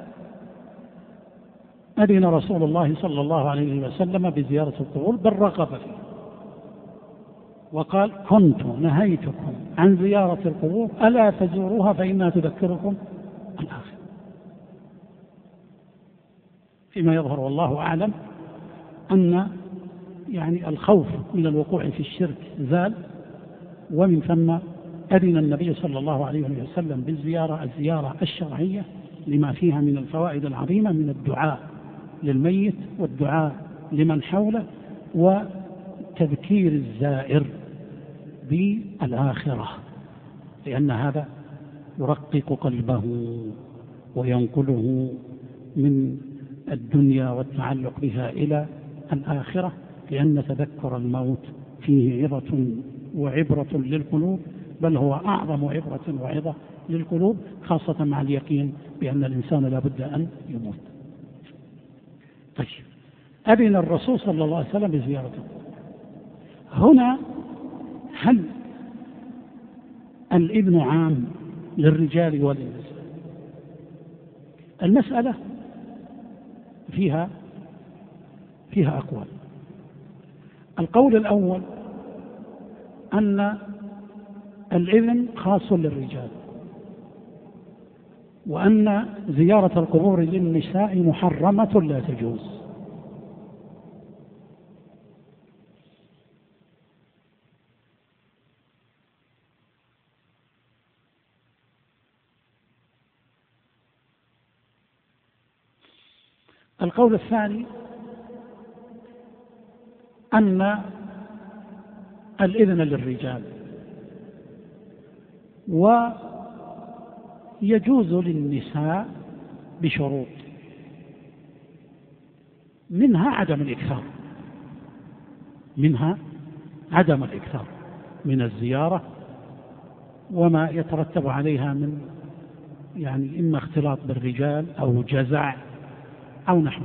أذن رسول الله صلى الله عليه وسلم بزيارة القبور بل رغب فيه، وقال كنت نهيتكم عن زيارة القبور ألا فزوروها فإنها تذكركم الآخرة. فيما يظهر والله أعلم أن يعني الخوف من الوقوع في الشرك زال، ومن ثم أذن النبي صلى الله عليه وسلم بالزيارة الزيارة الشرعية لما فيها من الفوائد العظيمة من الدعاء للميت والدعاء لمن حوله وتذكير الزائر بالآخرة، لأن هذا يرقق قلبه وينقله من الدنيا والتعلق بها إلى الآخرة، لأن تذكر الموت فيه عظة وعبرة للقلوب، بل هو أعظم عبرة وعظة للقلوب، خاصة مع اليقين بأن الإنسان لا بد أن يموت. طيب، أذن الرسول صلى الله عليه وسلم بزيارته. هنا هل الإذن عام للرجال وللنساء؟ المسألة فيها أقوال. القول الأول أن الإذن خاص للرجال، وأن زيارة القبور للنساء محرمة لا تجوز. القول الثاني أن الإذن للرجال، ويجوز للنساء بشروط، منها عدم الإكثار من الزيارة وما يترتب عليها من إما اختلاط بالرجال أو جزع أو نحوه.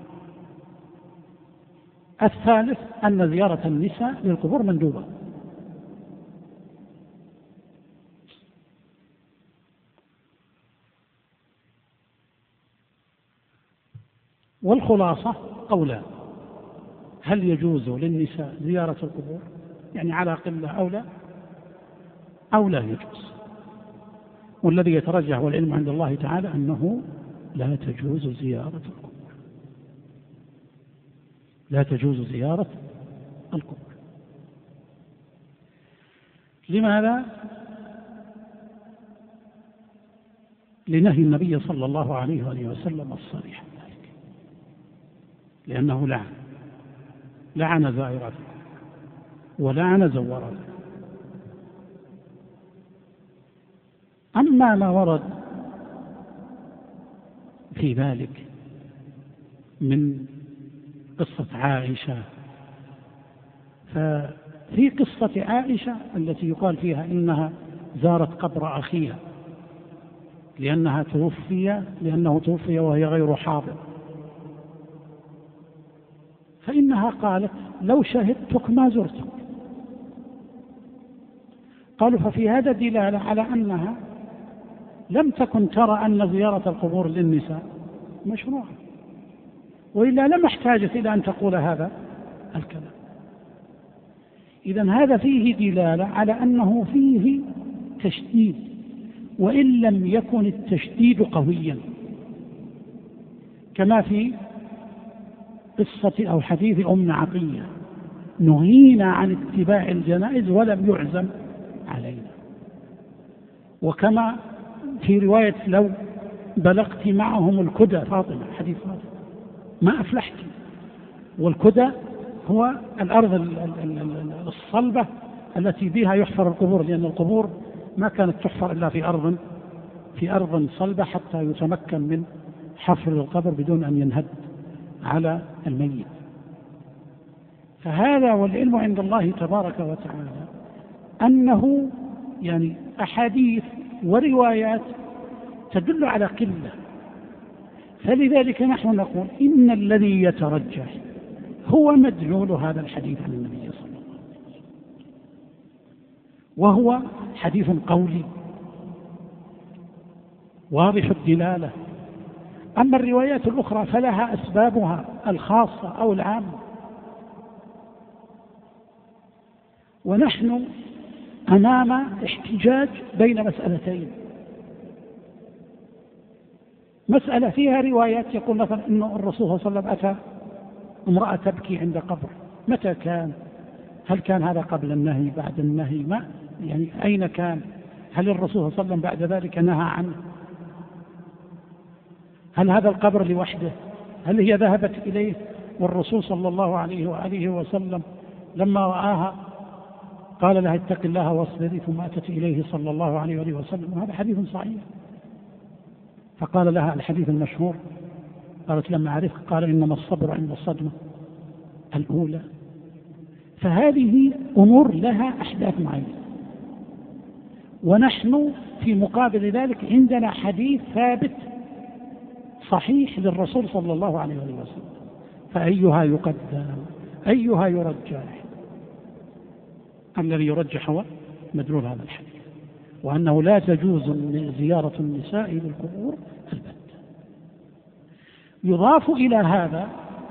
الثالث أن زيارة النساء للقبور مندوبة. والخلاصة قولان: هل يجوز للنساء زيارة القبور على قلة أو لا يجوز؟ والذي يترجح والعلم عند الله تعالى أنه لا تجوز زيارة القبور، لا تجوز زيارة القبور. لماذا؟ لنهي النبي صلى الله عليه وآله وسلم الصريح ذلك، لأنه لعن زائرات ولعن زوارات. أما ما ورد في ذلك من قصة عائشة، ففي قصة عائشة التي يقال فيها إنها زارت قبر أخيها لأنه توفي وهي غير حاضر، فإنها قالت: لو شهدتك ما زرتك. قالوا: ففي هذا دلالة على أنها لم تكن ترى أن زيارة القبور للنساء مشروعة، وإلا لم احتاجت إلى أن تقول هذا الكلام. إذن هذا فيه دلالة على أنه فيه تشديد، وإن لم يكن التشديد قويا، كما في قصة أو حديث أم عطية: نهينا عن اتباع الجنائز ولم يعزم علينا. وكما في رواية: لو بلغت معهم الكدى، فاطمة، حديث فاطمة، ما أفلحت. والكدى هو الأرض الصلبة التي بها يحفر القبور، لأن القبور ما كانت تحفر إلا في أرض صلبة حتى يتمكن من حفر القبر بدون أن ينهد على الميت. فهذا والعلم عند الله تبارك وتعالى أنه أحاديث وروايات تدل على قلة. فلذلك نحن نقول إن الذي يترجح هو مدلول هذا الحديث عن النبي صلى الله عليه وسلم، وهو حديث قولي واضح الدلالة. أما الروايات الأخرى فلها أسبابها الخاصة أو العامة. ونحن أمام احتجاج بين مسألتين: مسألة فيها روايات يقول مثلا أن الرسول صلى الله عليه وسلم أتى امرأة تبكي عند قبر، متى كان؟ هل كان هذا قبل النهي، بعد النهي؟ ما أين كان؟ هل الرسول صلى الله عليه وسلم بعد ذلك نهى عنه؟ هل هذا القبر لوحده؟ هل هي ذهبت إليه والرسول صلى الله عليه وآله وسلم لما رآها قال لها: اتق الله واصبري، ثم أتت إليه صلى الله عليه وآله وسلم؟ وهذا حديث صحيح. فقال لها الحديث المشهور، قالت: لما عرفت قال: إنما الصبر عند الصدمة الأولى. فهذه أمور لها أحداث معينة. ونحن في مقابل ذلك عندنا حديث ثابت صحيح للرسول صلى الله عليه وسلم، فأيها يقدم أيها يرجح؟ الذي يرجح هو مدلول هذا الحديث، وأنه لا تجوز زيارة النساء للقبور البتة. يضاف إلى هذا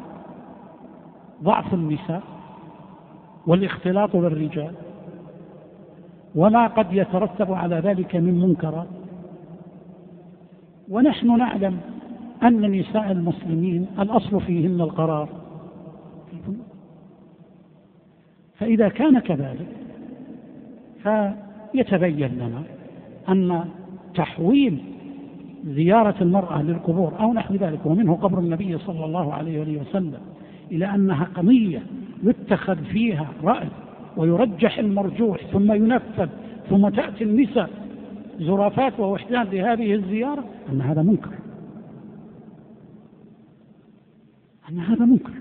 ضعف النساء والاختلاط بالرجال وما قد يترتب على ذلك من منكرات. ونحن نعلم أن نساء المسلمين الأصل فيهن القرار، فإذا كان كذلك فيتبين لنا أن تحويل زيارة المرأة للقبور أو نحو ذلك، ومنه قبر النبي صلى الله عليه وسلم، إلى أنها قضية يتخذ فيها رأي ويرجح المرجوح ثم ينفذ، ثم تأتي النساء زرافات ووحدان لهذه الزيارة أن هذا منكر، أن هذا منكر.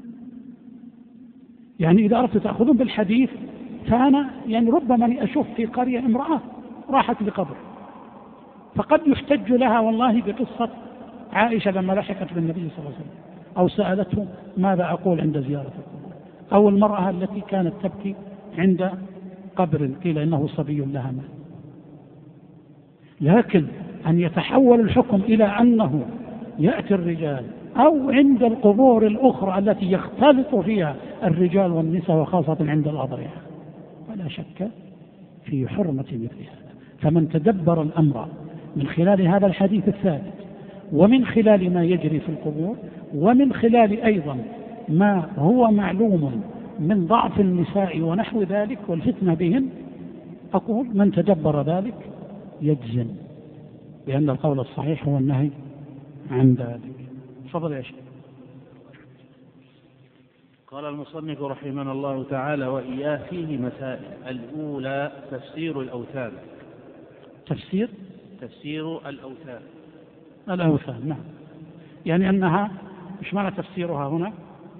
يعني إذا أردت تأخذون بالحديث فأنا يعني ربما أشوف في قرية امرأة راحت لقبر، فقد يحتج لها والله بقصة عائشة لما لحقت بالنبي صلى الله عليه وسلم، أو سألته ماذا أقول عند زيارة القبور، أو المرأة التي كانت تبكي عند قبر قيل إنه صبي لها مات. لكن أن يتحول الحكم إلى أنه يأتي الرجال أو عند القبور الأخرى التي يختلط فيها الرجال والنساء وخاصة عند الأضرحة، ولا شك في حرمة مثل هذا. فمن تدبر الأمر من خلال هذا الحديث الثابت، ومن خلال ما يجري في القبور، ومن خلال أيضا ما هو معلوم من ضعف النساء ونحو ذلك والفتنة بهن، أقول من تدبر ذلك يجزم بأن القول الصحيح هو النهي عن ذلك. تفضل يا شيخ. قال المصنف رحمه الله تعالى: وإياه فيه مسائل. الأولى تفسير الأوثان. تفسير الأوثان، نعم. يعني أنها مش معنى تفسيرها هنا،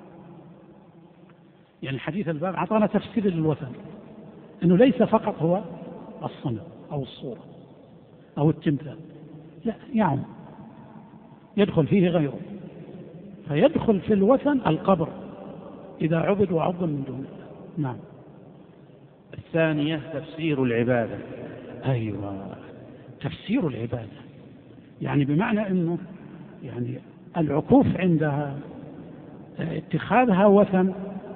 يعني حديث الباب أعطانا تفسير للوثن، أنه ليس فقط هو الصنم أو الصورة أو التمثال، لا، يعني يدخل فيه غيره، فيدخل في الوثن القبر إذا عبد وعظم من دون الله. نعم. الثانية تفسير العبادة. أيوة، تفسير العبادة يعني بمعنى أنه يعني العكوف عندها، اتخاذها وثن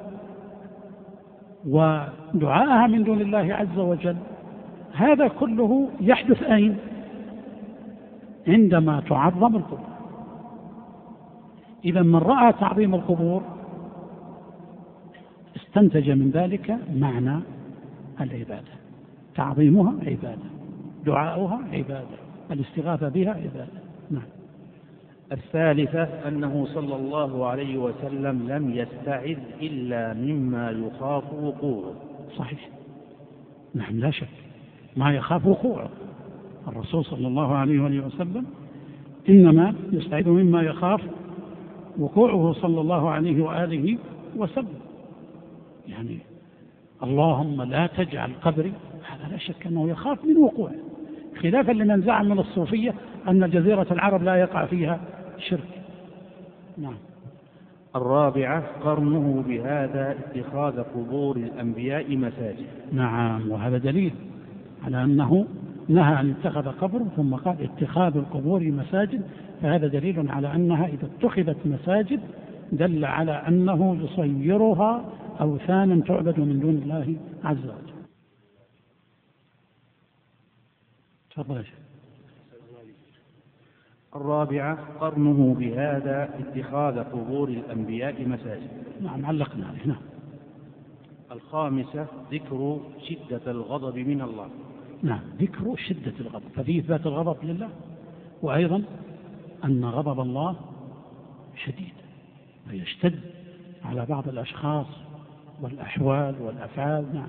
ودعائها من دون الله عز وجل، هذا كله يحدث أين؟ عندما تعظم القبور. إذا من رأى تعظيم القبور استنتج من ذلك معنى العبادة، تعظيمها عبادة، دعاؤها عبادة، الاستغاثة بها عبادة. نعم. الثالثة أنه صلى الله عليه وسلم لم يستعذ إلا مما يخاف وقوعه. صحيح، نعم، لا شك ما يخاف وقوعه. الرسول صلى الله عليه وسلم إنما يستعيذ مما يخاف وقوعه صلى الله عليه وآله وسلم. يعني اللهم لا تجعل قبري، هذا لا شك أنه يخاف من وقوعه، خلافا لمن زعم من الصوفية أن جزيرة العرب لا يقع فيها شرك. نعم. الرابعة قرنه بهذا اتخاذ قبور الأنبياء مساجد. نعم، وهذا دليل على أنه نهى أن يتخذ قبر ثم قال اتخاذ القبور مساجد، فهذا دليل على أنها إذا اتخذت مساجد دل على أنه يصيرها أوثانا تعبد من دون الله عز وجل. تفضل يا شيخ. الرابعة قرنه بهذا اتخاذ قبور الأنبياء مساجد. نعم، علقنا عليه. نعم. الخامسة ذكر شدة الغضب من الله. نعم، ذكر شدة الغضب، ففيه إثبات الغضب لله، وأيضا أن غضب الله شديد فيشتد على بعض الأشخاص والأحوال والأفعال. نعم.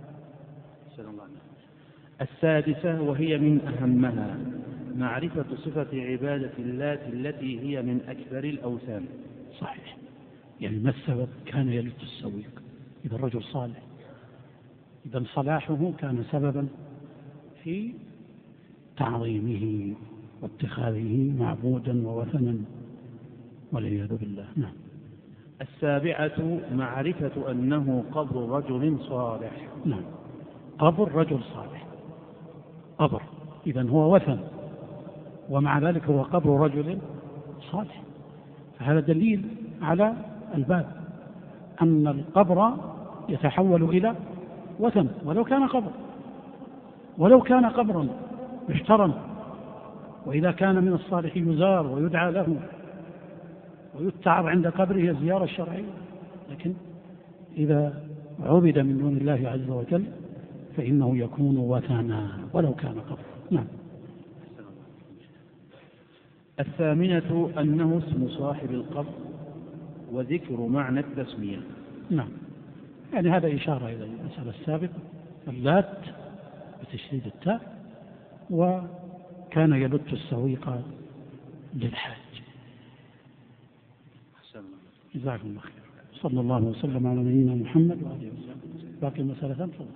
السادسة وهي من أهمها معرفة صفة عبادة الله التي هي من أكبر الأوثان. صحيح، يعني ما السبب؟ كان يلت السويق، إذا الرجل صالح، إذا صلاحه كان سببا في تعظيمه واتخاذه معبودا ووثنا والعياذ بالله. نعم. السابعة معرفة أنه قبر رجل صالح. نعم، قبر رجل صالح، قبر إذا هو وثن، ومع ذلك هو قبر رجل صالح، فهذا دليل على الباب أن القبر يتحول إلى وثن ولو كان قبرا محترم، وإذا كان من الصالح يزار ويدعى له ويتعب عند قبره الزيارة الشرعية، لكن إذا عبد من دون الله عز وجل فإنه يكون وثنا ولو كان قبر. نعم. الثامنة أنه اسم صاحب القبر وذكر معنى التسمية. نعم، يعني هذا إشارة إلى المسألة السابقة، اللات بتشديد التاء، وكان يلت السويق للحاج. جزاكم الله خير. صلى الله وسلم على نبينا محمد وآله وسلم. باقي مسألة تفضل.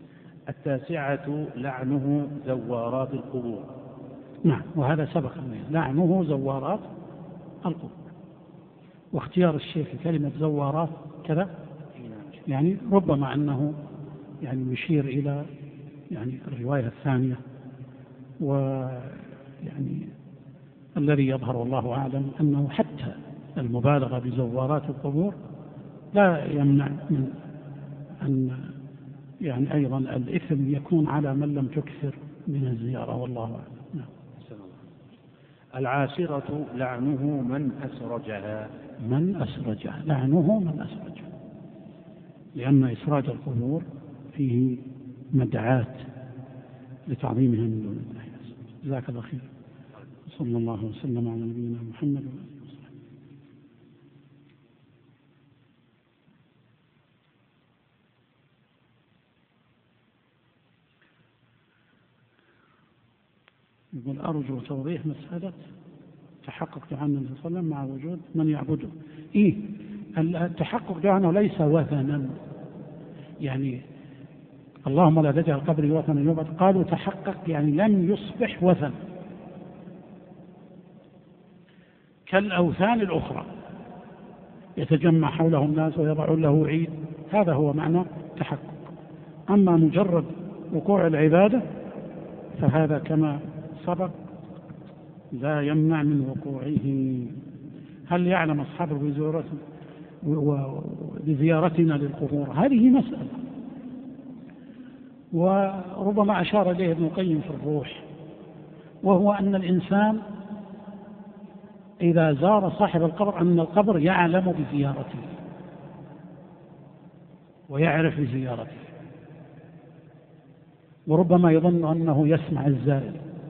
9 لعنه زوارات القبور. نعم، وهذا سبق لعنه زوارات القبور، واختيار الشيخ كلمة زوارات كذا يعني ربما أنه يعني يشير إلى يعني الرواية الثانية، ويعني الذي يظهر والله أعلم أنه حتى المبالغة بزوارات القبور لا يمنع من أن يعني أيضا الإثم يكون على من لم تكثر من الزيارة، والله أعلم. نعم. 10 لعنه من أسرجها. من أسرجها، لعنه من أسرجها، لأن إسراج القبور فيه مدعاة لتعظيمها من دون الله. جزاك الله خير. صلى الله وسلم على نبينا محمد وآله وصحبه. يقول أرجو توضيح مسألة تحقق دعاء النبي صلى الله عليه وسلم مع وجود من يعبده. التحقق دعاءه ليس وثنا، يعني اللهم لا تجعل قبري وثنا يعبد، قالوا تحقق يعني لم يصبح وثن كالأوثان الأخرى يتجمع حوله الناس ويضعون له عيد، هذا هو معنى تحقق. أما مجرد وقوع العبادة فهذا كما سبق لا يمنع من وقوعه. هل يعلم أصحابه بزيارتنا للقبور؟ هذه مسألة، وربما أشار إليه ابن القيم في الروح، وهو أن الإنسان إذا زار صاحب القبر أن القبر يعلم بزيارته ويعرف بزيارته، وربما يظن أنه يسمع الزائر،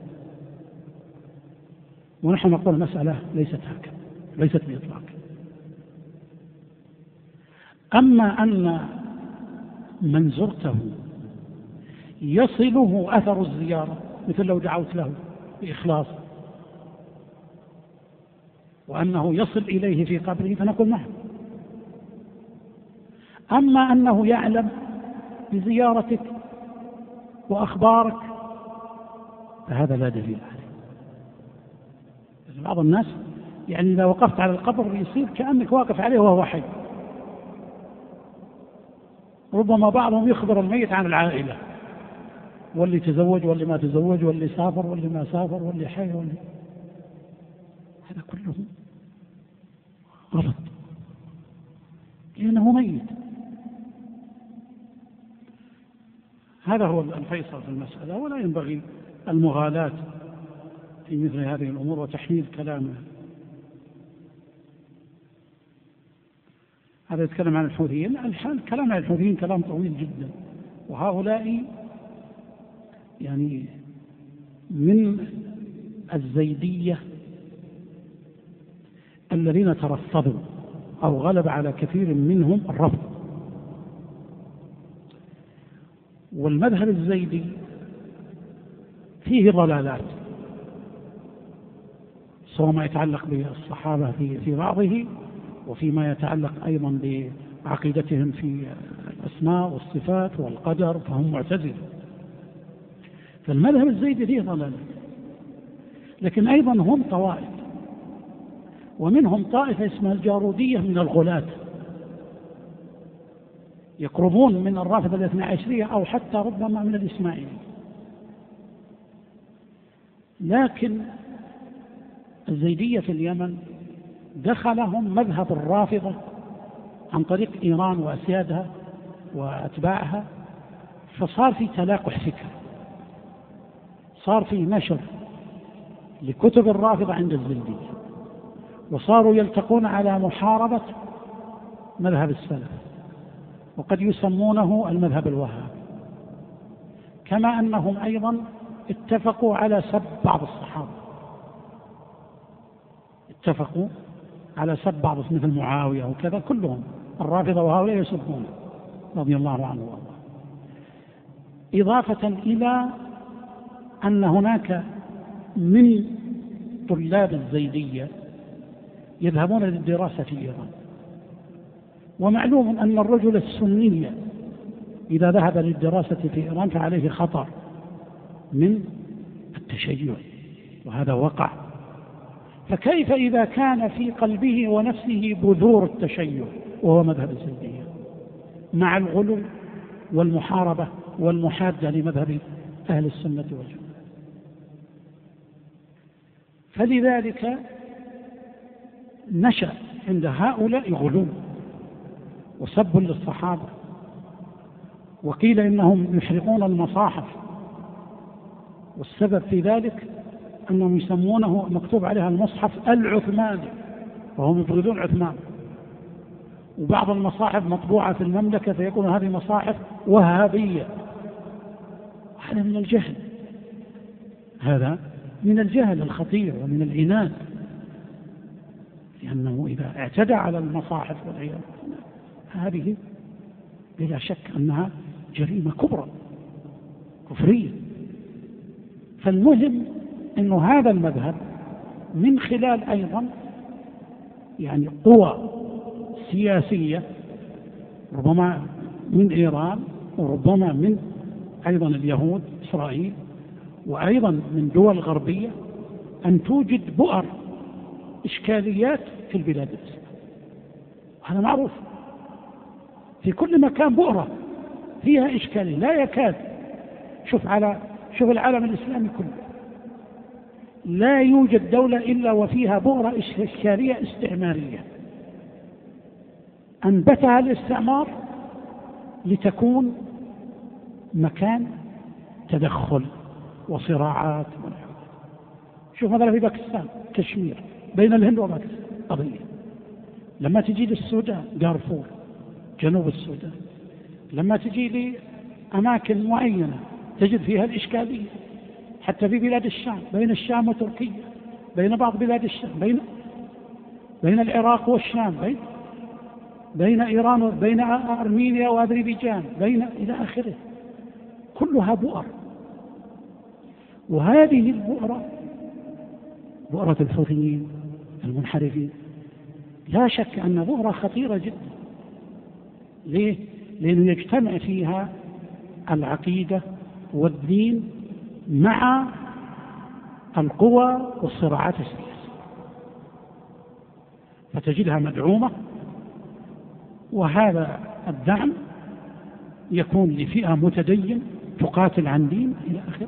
ونحن نقول مسألة ليست هكذا، ليست بإطلاق. أما أن من زرته يصله أثر الزيارة، مثل لو دعوت له بإخلاص وأنه يصل إليه في قبره فنقول نعم. أما أنه يعلم بزيارتك وأخبارك فهذا لا دليل عليه. بعض الناس يعني إذا وقفت على القبر يصير كأنك واقف عليه وهو حي. ربما بعضهم يخبر الميت عن العائلة، واللي تزوج واللي ما تزوج واللي سافر واللي ما سافر واللي حي واللي، هذا كله غلط لأنه ميت. هذا هو الفيصل في المسألة، ولا ينبغي المغالاة في مثل هذه الأمور وتحميل كلامه. هذا يتكلم عن الحوثيين. الكلام عن الحوثيين كلام طويل جدا، وهؤلاء يعني من الزيدية الذين ترفضوا أو غلب على كثير منهم الرفض. والمذهب الزيدي فيه ضلالات، سواء ما يتعلق بالصحابة في بعضه، وفيما يتعلق أيضا بعقيدتهم في الأسماء والصفات والقدر، فهم معتزلة. فالمذهب الزيدي فيه ضلالات، لكن أيضا هم طوائف، ومنهم طائفة اسمها الجارودية من الغلاة، يقربون من الرافضة الاثنى عشرية أو حتى ربما من الإسماعيلية. لكن الزيدية في اليمن دخلهم مذهب الرافضة عن طريق إيران وأسيادها وأتباعها، فصار في تلاقح فكر، صار في نشر لكتب الرافضة عند الزيدية، وصاروا يلتقون على محاربة مذهب السلف، وقد يسمونه المذهب الوهابي. كما أنهم أيضا اتفقوا على سب بعض الصحابة، اتفقوا على سب بعض مثل معاوية وكذا، كلهم الرافضة وهؤلاء يسبون رضي الله عنه وارضاه، إضافة إلى أن هناك من طلاب الزيدية يذهبون للدراسة في إيران، ومعلوم أن الرجل السني إذا ذهب للدراسة في إيران فعليه خطر من التشيع، وهذا وقع. فكيف إذا كان في قلبه ونفسه بذور التشيع وهو مذهب الزيدية مع الغلو والمحاربة والمحادة لمذهب أهل السنة والجماعة؟ فلذلك نشأ عند هؤلاء غلو وسب للصحابة، وقيل إنهم يحرقون المصاحف، والسبب في ذلك أنهم يسمونه مكتوب عليها المصحف العثماني وهم يبغضون عثمان، وبعض المصاحف مطبوعة في المملكة فيكون هذه مصاحف وهابية. هذا من الجهل، هذا من الجهل الخطير ومن العناد، لأنه إذا اعتدى على المصاحف والعياذ هذه بلا شك أنها جريمة كبرى كفرية. فالمهم أن هذا المذهب من خلال أيضا يعني قوى سياسية ربما من إيران وربما من أيضا اليهود إسرائيل وأيضا من دول غربية أن توجد بؤر إشكاليات في البلاد الإسلامية. هذا معروف، في كل مكان بؤرة فيها إشكالية لا يكاد. شوف العالم الإسلامي كله لا يوجد دولة إلا وفيها بؤرة إشكالية استعمارية أنبتها الاستعمار لتكون مكان تدخل وصراعات. شوف مثلا في باكستان كشمير بين الهند وباكستان قضية، لما تجي للسودان دارفور جنوب السودان، لما تجي لأماكن معينة تجد فيها الإشكالية. حتى في بلاد الشام، بين الشام وتركيا، بين بعض بلاد الشام، بين العراق والشام، بين إيران وبين أرمينيا وأذربيجان، إلى آخره، كلها بؤر. وهذه البؤرة بؤرة الحوثيين المنحرفين لا شك أن بؤرة خطيرة جدا. ليه؟ لأنه يجتمع فيها العقيدة والدين مع القوى والصراعات السياسية، فتجدها مدعومة، وهذا الدعم يكون لفئة متدين تقاتل عن دين إلى آخره.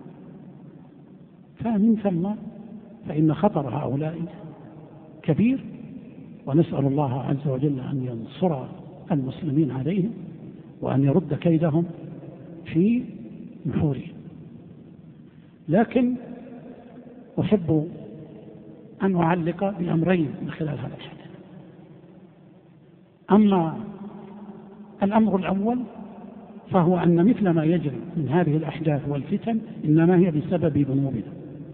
فمن ثم فإن خطر هؤلاء كبير، ونسأل الله عز وجل أن ينصر المسلمين عليهم وأن يرد كيدهم في نحورهم. لكن أحب أن أعلق بأمرين من خلال هذا الحديث. أما الأمر الأول فهو أن مثل ما يجري من هذه الأحداث والفتن إنما هي بسبب ذنوبنا،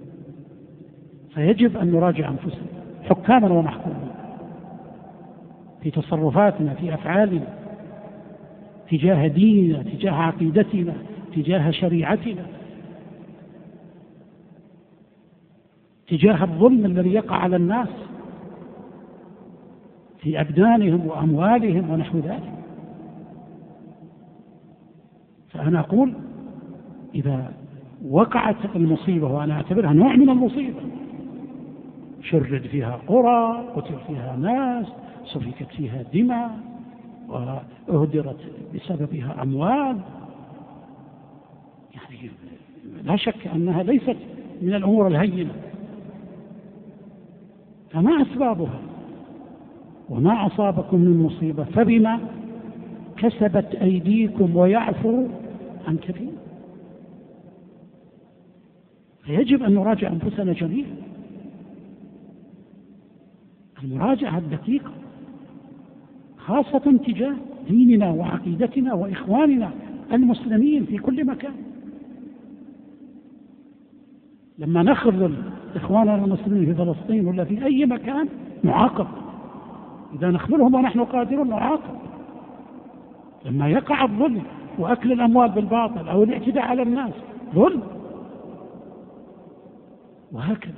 فيجب أن نراجع أنفسنا حكاما ومحكومين في تصرفاتنا، في أفعالنا، تجاه ديننا، تجاه عقيدتنا، تجاه شريعتنا، تجاه الظلم الذي يقع على الناس في أبدانهم وأموالهم ونحو ذلك. فأنا أقول إذا وقعت المصيبة، وأنا أعتبرها نوع من المصيبة، شرد فيها قرى، قتل فيها ناس، سفكت فيها دماء، وأهدرت بسببها أموال، يعني لا شك أنها ليست من الأمور الهينة. فما أسبابها؟ وما أصابكم من مصيبة فبما كسبت أيديكم ويعفو عن كثير. فيجب أن نراجع أنفسنا جميعا المراجعة الدقيقة، خاصة تجاه ديننا وعقيدتنا وإخواننا المسلمين في كل مكان. لما نخذل إخواننا المسلمين في فلسطين ولا في أي مكان نعاقب، إذا نخذلهم ونحن قادرون نعاقب. لما يقع الظلم وأكل الأموال بالباطل أو الاعتداء على الناس ظلم، وهكذا.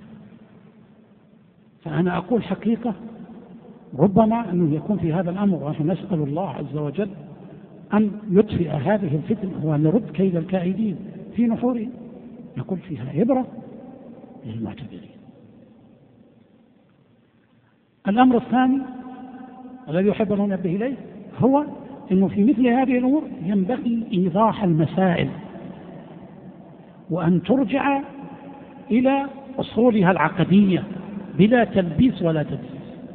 فأنا أقول حقيقة ربما أنه يكون في هذا الأمر، ونحن نسأل الله عز وجل أن يطفئ هذه الفتنة وأن يرد كيد الكائدين في نحورهم. نقول فيها عبرة للمعتبرين. الأمر الثاني الذي يحب أن ننبه إليه هو أنه في مثل هذه الأمور ينبغي إيضاح المسائل وأن ترجع إلى أصولها العقدية بلا تلبيس ولا تدليس.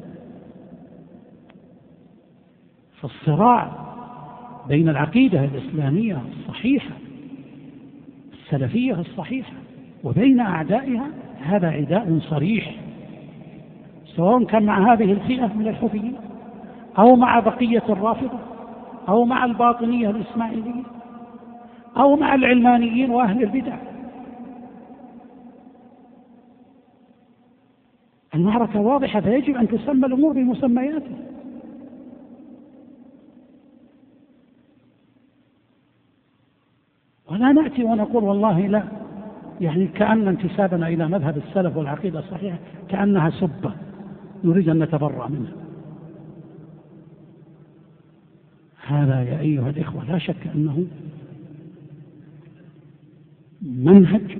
فالصراع بين العقيدة الإسلامية الصحيحة السلفية الصحيحة وبين أعدائها هذا عداء صريح، سواء كان مع هذه الفئة من الحوثيين أو مع بقية الرافضة أو مع الباطنية الإسماعيلية أو مع العلمانيين وأهل البدع. المعركة واضحة، فيجب أن تسمى الأمور بمسمياتها. ولا نأتي ونقول والله لا، يعني كأن انتسابنا إلى مذهب السلف والعقيدة الصحيحة كأنها سبة نريد أن نتبرأ منها. هذا يا أيها الإخوة لا شك أنه منهج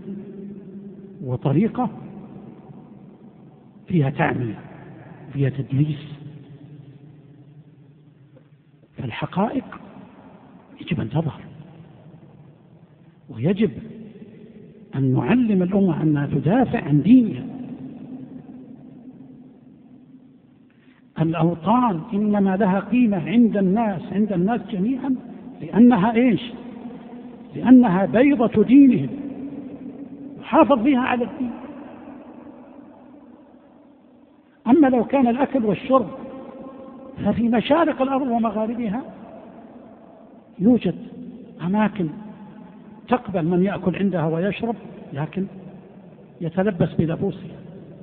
وطريقة فيها تعمية فيها تدليس. فالحقائق يجب أن تظهر، ويجب أن نعلم الأمة أنها تدافع عن دينها. الأوطان إنما لها قيمة عند الناس جميعا لأنها إيش؟ لأنها بيضة دينهم يحافظ بها على الدين. أما لو كان الأكل والشرب ففي مشارق الأرض ومغاربها يوجد أماكن تقبل من يأكل عندها ويشرب، لكن يتلبس بلبوسها.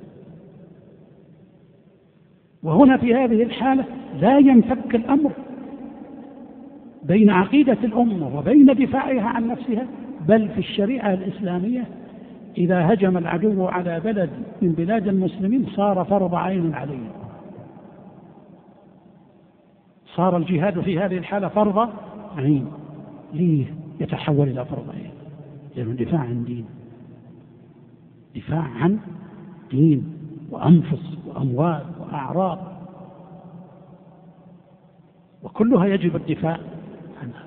وهنا في هذه الحالة لا ينفك الأمر بين عقيدة الأمة وبين دفاعها عن نفسها، بل في الشريعة الإسلامية إذا هجم العدو على بلد من بلاد المسلمين صار فرض عين عليه، صار الجهاد في هذه الحالة فرض عين. ليه يتحول إلى فرض عين؟ لأنه دفاع عن دين، دفاع عن دين وأنفس وأموال وأعراض، وكلها يجب الدفاع عنها.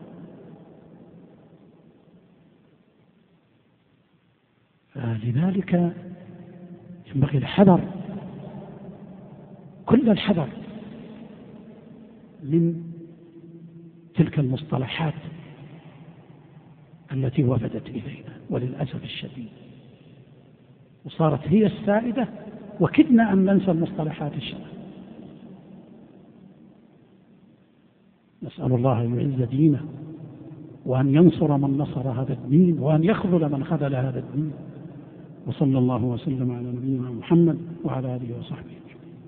فلذلك ينبغي الحذر، كل الحذر من تلك المصطلحات التي وفدت إلينا وللأسف الشديد وصارت هي السائدة، وكدنا أن ننسى المصطلحات الشرعية. نسأل الله أن يعز دينه وأن ينصر من نصر هذا الدين وأن يخذل من خذل هذا الدين. وصلى الله وسلم على نبينا محمد وعلى آله وصحبه.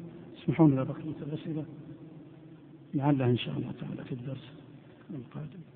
اسمحوا لنا بقية الأسئلة لعلها إن شاء الله تعالى في الدرس القادم.